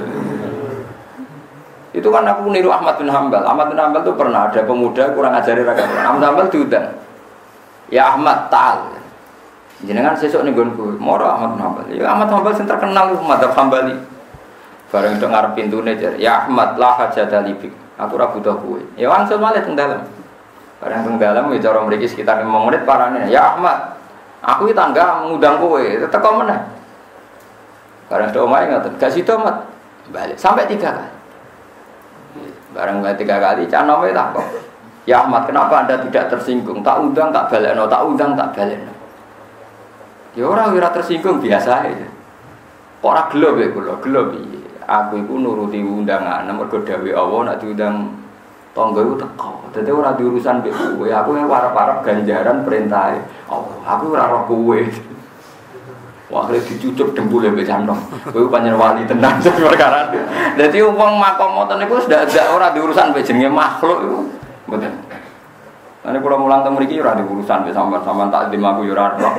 Itu kan aku niru Ahmad bin Hanbal. Ahmad bin Hanbal itu pernah ada pemuda kurang ajari rakyat. Ahmad bin Hanbal diundang. Ya Ahmad ta'al. Jenengan sesuk ning nggonku. Moro Ahmad bin Hanbal. Ya Ahmad bin Hanbal sing terkenal iku madzhab Hambali. Bareng tok ngarep pintune jar. Ya Ahmad la hajata libik. Aku ora butuh kowe. Ya wangsul malih teng dalem. Barang teng dalem ya cara mriki sekitar 5 menit parane. Ya Ahmad, aku iki tangga ngundang kowe, teko meneh. Barang tok omahe ngoten, gak sida Mat. Balik sampai 3 kali. Barang 3 kali canome takok. Ya Ahmad, kenapa Anda tidak tersinggung? Tak undang tak balekno, tak undang tak balekno. Ya ora tersinggung biasa aja. Kok ora gelo ya kula, gelo piye? Aku iku nuruti undangan, mergo dawuh Allah nek diundang tangga iku teko. Dadi ora diurusan mbek kowe. Aku arep-arep ganjaran perintah Allah. Aku ora roh kowe. Wah, lek dicucuk dembule mbek jantung. Kowe pancen wali tenan perkara. Dadi wong makom ngoten niku sudah ora diurusan mbek jenenge makhluk iku. Mboten. Ane kula mulang teng mriki ora diurusan mbek sampean tak dim aku yo ora roh.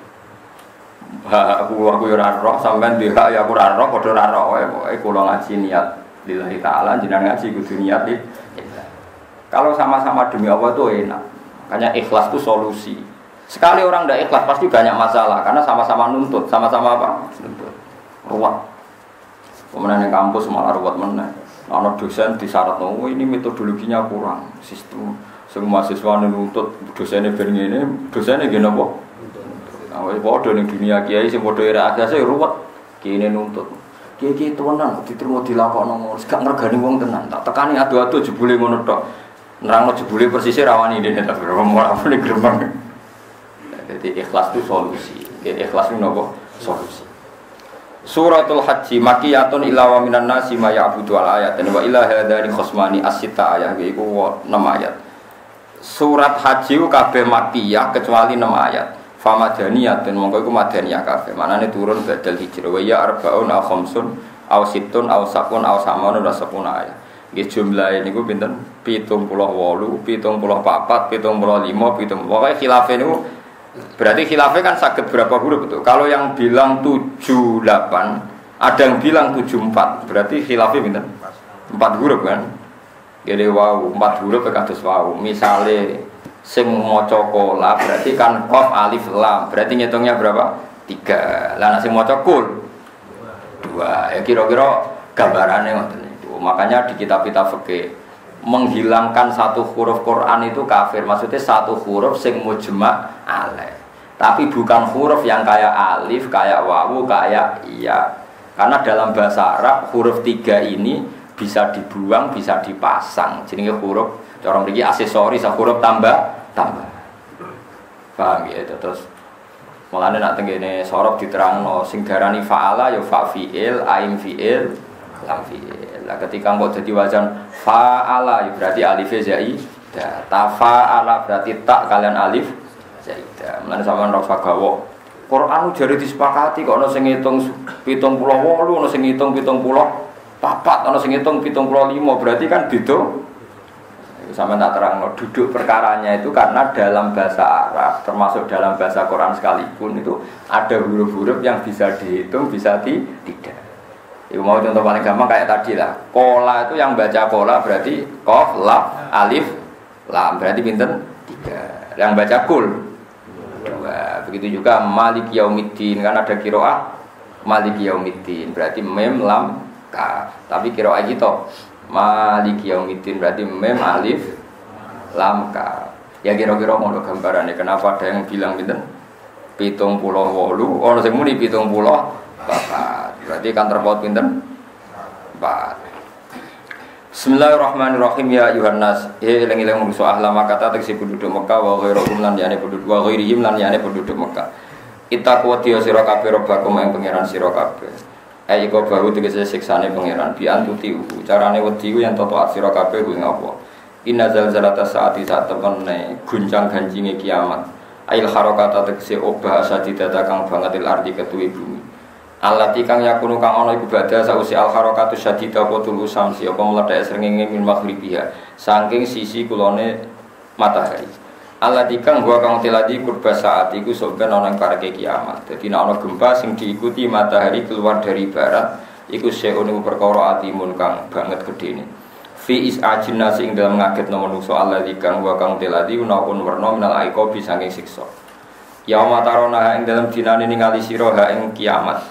Aku yo ora roh, sampean dhek ya aku ora roh, padha ora roh wae. Pokoke kula ngaji niat lillahi taala, jenengan ngaji kudu niat iki. Kalau sama-sama demi Allah itu enak. Makanya ikhlas itu solusi. Sekali orang tidak ikhlas pasti banyak masalah karena sama-sama nuntut, sama-sama apa? Nuntut. Ruwet. Kemudian yang kampus malah ruwet meneh. Ana dosen disyarat, "Oh, ini metodologinya kurang. Sistem semua mahasiswa nuntut dosennya ben ngene, dosennya ngene apa?" Nah, wis padha ning dunia kiai sing padha era agase ruwet. Kiai nuntut. Kiai tenan diterima dilakokno ngono, gak ngregani wong tenan. Tak tekani adu-adu jebule ngono tok. Nerangno jebule persisih rawani dene ta ora muni gremeng. Jadi ikhlas itu solusi. Ikhlas itu nopo solusi. Suratul Haji makiyatun ila wa minan nasi ma ya'budu al ayat wa ila hadani khosmani as-sita ayat iku 6 ayat. Surat Haji ku kabeh makiyah kecuali 6 ayat. Famadaniyatun mongko iku madaniyah kabeh. Manane turun badal hijrah wa ya arbaun aw khamsun aw sittun aw sabun aw samanun wa sabuna ayat. Nggih jumlahe niku pinten? 78, 74, 75, 70. Pokoke khilafe niku berarti khilafnya kan sakit berapa huruf itu? Kalau yang bilang 78, ada yang bilang 74, berarti khilafnya bener 4 huruf kan? Jadi wow, 4 huruf kados wow. Misalnya sing maca kola berarti kan qaf alif lam, berarti ngitungnya berapa? 3. Lah nek sing maca kul 2. Ya kira-kira gambarannya ngoten itu. Makanya di kitab-kitab fikih menghilangkan satu huruf Quran itu kafir. Maksudnya satu huruf sing mujma' alaih. Tapi bukan huruf yang kayak alif, kayak wawu, kayak iya. Karena dalam bahasa Arab huruf 3 ini bisa dibuang, bisa dipasang. Jadi huruf cara mriki aksesoris huruf tambah. Paham gitu. Terus mulane nek tengene sorop diterangno sing darani fa'ala ya fa fi'il, aim fi'il, lam fi'il. Lah ketika mbok dadi wajan fa'ala ya berarti alif zaidah. Tafa'ala berarti tak kalian alif zaidah. Mulane sampean ora usah gawa. Quran jare disepakati kok ana sing ngitung 78, ana sing ngitung 74, ana sing ngitung 75, berarti kan beda. Sampeyan tak terangno duduk perkaranya itu karena dalam bahasa Arab termasuk dalam bahasa Quran sekalipun itu ada huruf-huruf yang bisa dihitung, bisa tidak. Ibu mau contoh paling gampang kayak tadi lah. Kola itu yang baca kola berarti qaf, lam, alif, lam berarti pinten 3. Yang baca kul 2. Begitu juga Malik Yaumiddin kan ada qiraah Malik Yaumiddin berarti mim lam kaf. Tapi qiraah gitu Malik Yaumiddin berarti mim alif lam kaf. Ya kira-kira ngono gambarannya. Kenapa ada yang bilang pinten 78, ono sing muni 74. Berarti kan terpaut pinten 4. Bismillahirrahmanirrahim ya ayuhan nas. Eling-eling musuh ahla Makkah tegese penduduk Mekah wa ghairuhum lan yane penduduk wa ghairihim lan yane penduduk Mekah. Ittaqwa dia sira kabeh robbakum ing pangeran sira kabeh. Ayo baru tegese siksane pangeran bi antuti carane wedi yen taat sira kabeh kuwi ngapa. Inna zalzalata saati saat temene guncang ganjinge kiamat. Ail harakata tegese obah sadidata kang banget ardi ketuwe bumi. Alati kang yakunu kang ana iku badha sausi al harakatu sadida qatul samsi apa mledhek srengenge min maghribiha saking sisi kulone matahari. Alati kang gua kang teladi kurba saat iku sampeyan ana ing pareke kiamat. Dadi nek ana gempa sing diikuti matahari keluar dari barat iku seun perkara atimun kang banget gedene. Fi is'ajin nasi ing dalam ngagetno manungsa alati kang gua kang teladi unaun werna minal aiqabi saking siksa. Yauma tarona ing dalam dinane ningali sira ha ing kiamat.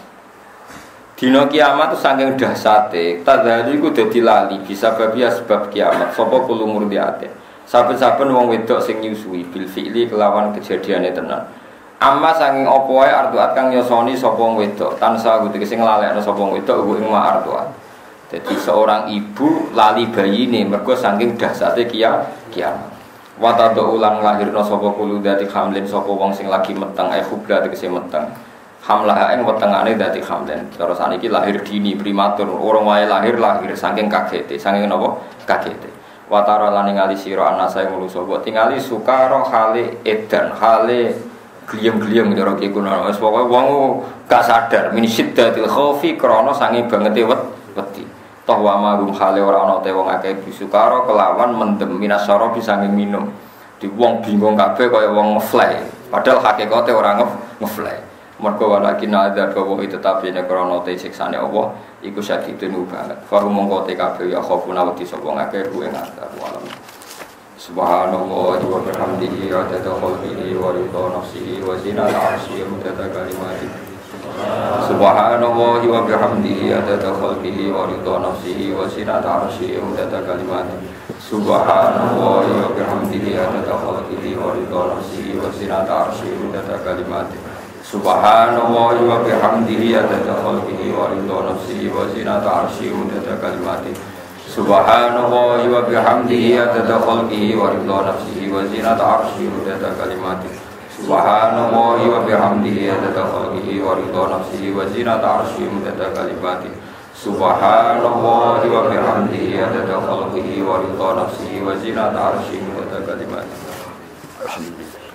Dino kiamat itu saking dahsate, tadhari iku dadi lali bisa babia sebab kiamat. Sapa kulo murdiate. Saben-saben wong wedok sing nyusui bil fi'li kelawan kejadiane tenan. Amma saking apa wae arduat kang nyosoni sapa wong wedok, tansa kudu sing nglalekno sapa wong wedok ing ma arduat. Jadi seorang ibu lali bayine mergo saking dahsate kiamat. Watado ulang lahirna sapa kulo dadi hamlin sapa wong sing lagi meteng khubla tegese meteng. Hamlah ing wetengane dadi hamlen. Terus saniki lahir dini primatur, orang wae lahir saking kagete, saking napa? Kagete. Watara lan ningali sira anasa ing manusa, mbok tingali sukara hale edan, hale gliyem-gliyem karo ki kuno. Wis pokoke wong gak sadar min syiddatil khaufi krana sange bangete wedi. Toh wa magum hale ora ana te wong akeh sukara kelawan mendem minasyara bisa minum. Di wong bingung kabeh kaya wong ngefly, padahal hakikate ora ngefly. Mergo walakin ada bahwa itu tapi nek krana te siksane Allah iku sadidun banget. Fa mongko te kabeh ya khofuna wedi sapa ngakeh kuwi ngata alam. Subhanallah wa bihamdihi adada khalqihi wa ridha nafsihi wa zinata arsyihi wa midada kalimatihi. Subhanallah wa bihamdihi adada khalqihi wa ridha nafsihi wa zinata arsyihi wa midada kalimatihi. Subhanallah wa bihamdihi adada khalqihi wa ridha nafsihi wa zinata arsyihi wa midada kalimatihi. Subhanallah wa bihamdihi adada khalqihi wa ridha nafsihi wa zinata arsyihi wa midada kalimatihi. Subhanallah wa bihamdihi adada khalqihi wa ridha nafsihi wa zinata arsyihi wa midada kalimatihi. Subhanallah wa bihamdihi adada khalqihi wa ridha nafsihi wa zinata arsyihi wa midada kalimatihi. Subhanallah wa bihamdihi adada khalqihi wa ridha nafsihi wa zinata arsyihi wa midada kalimatihi.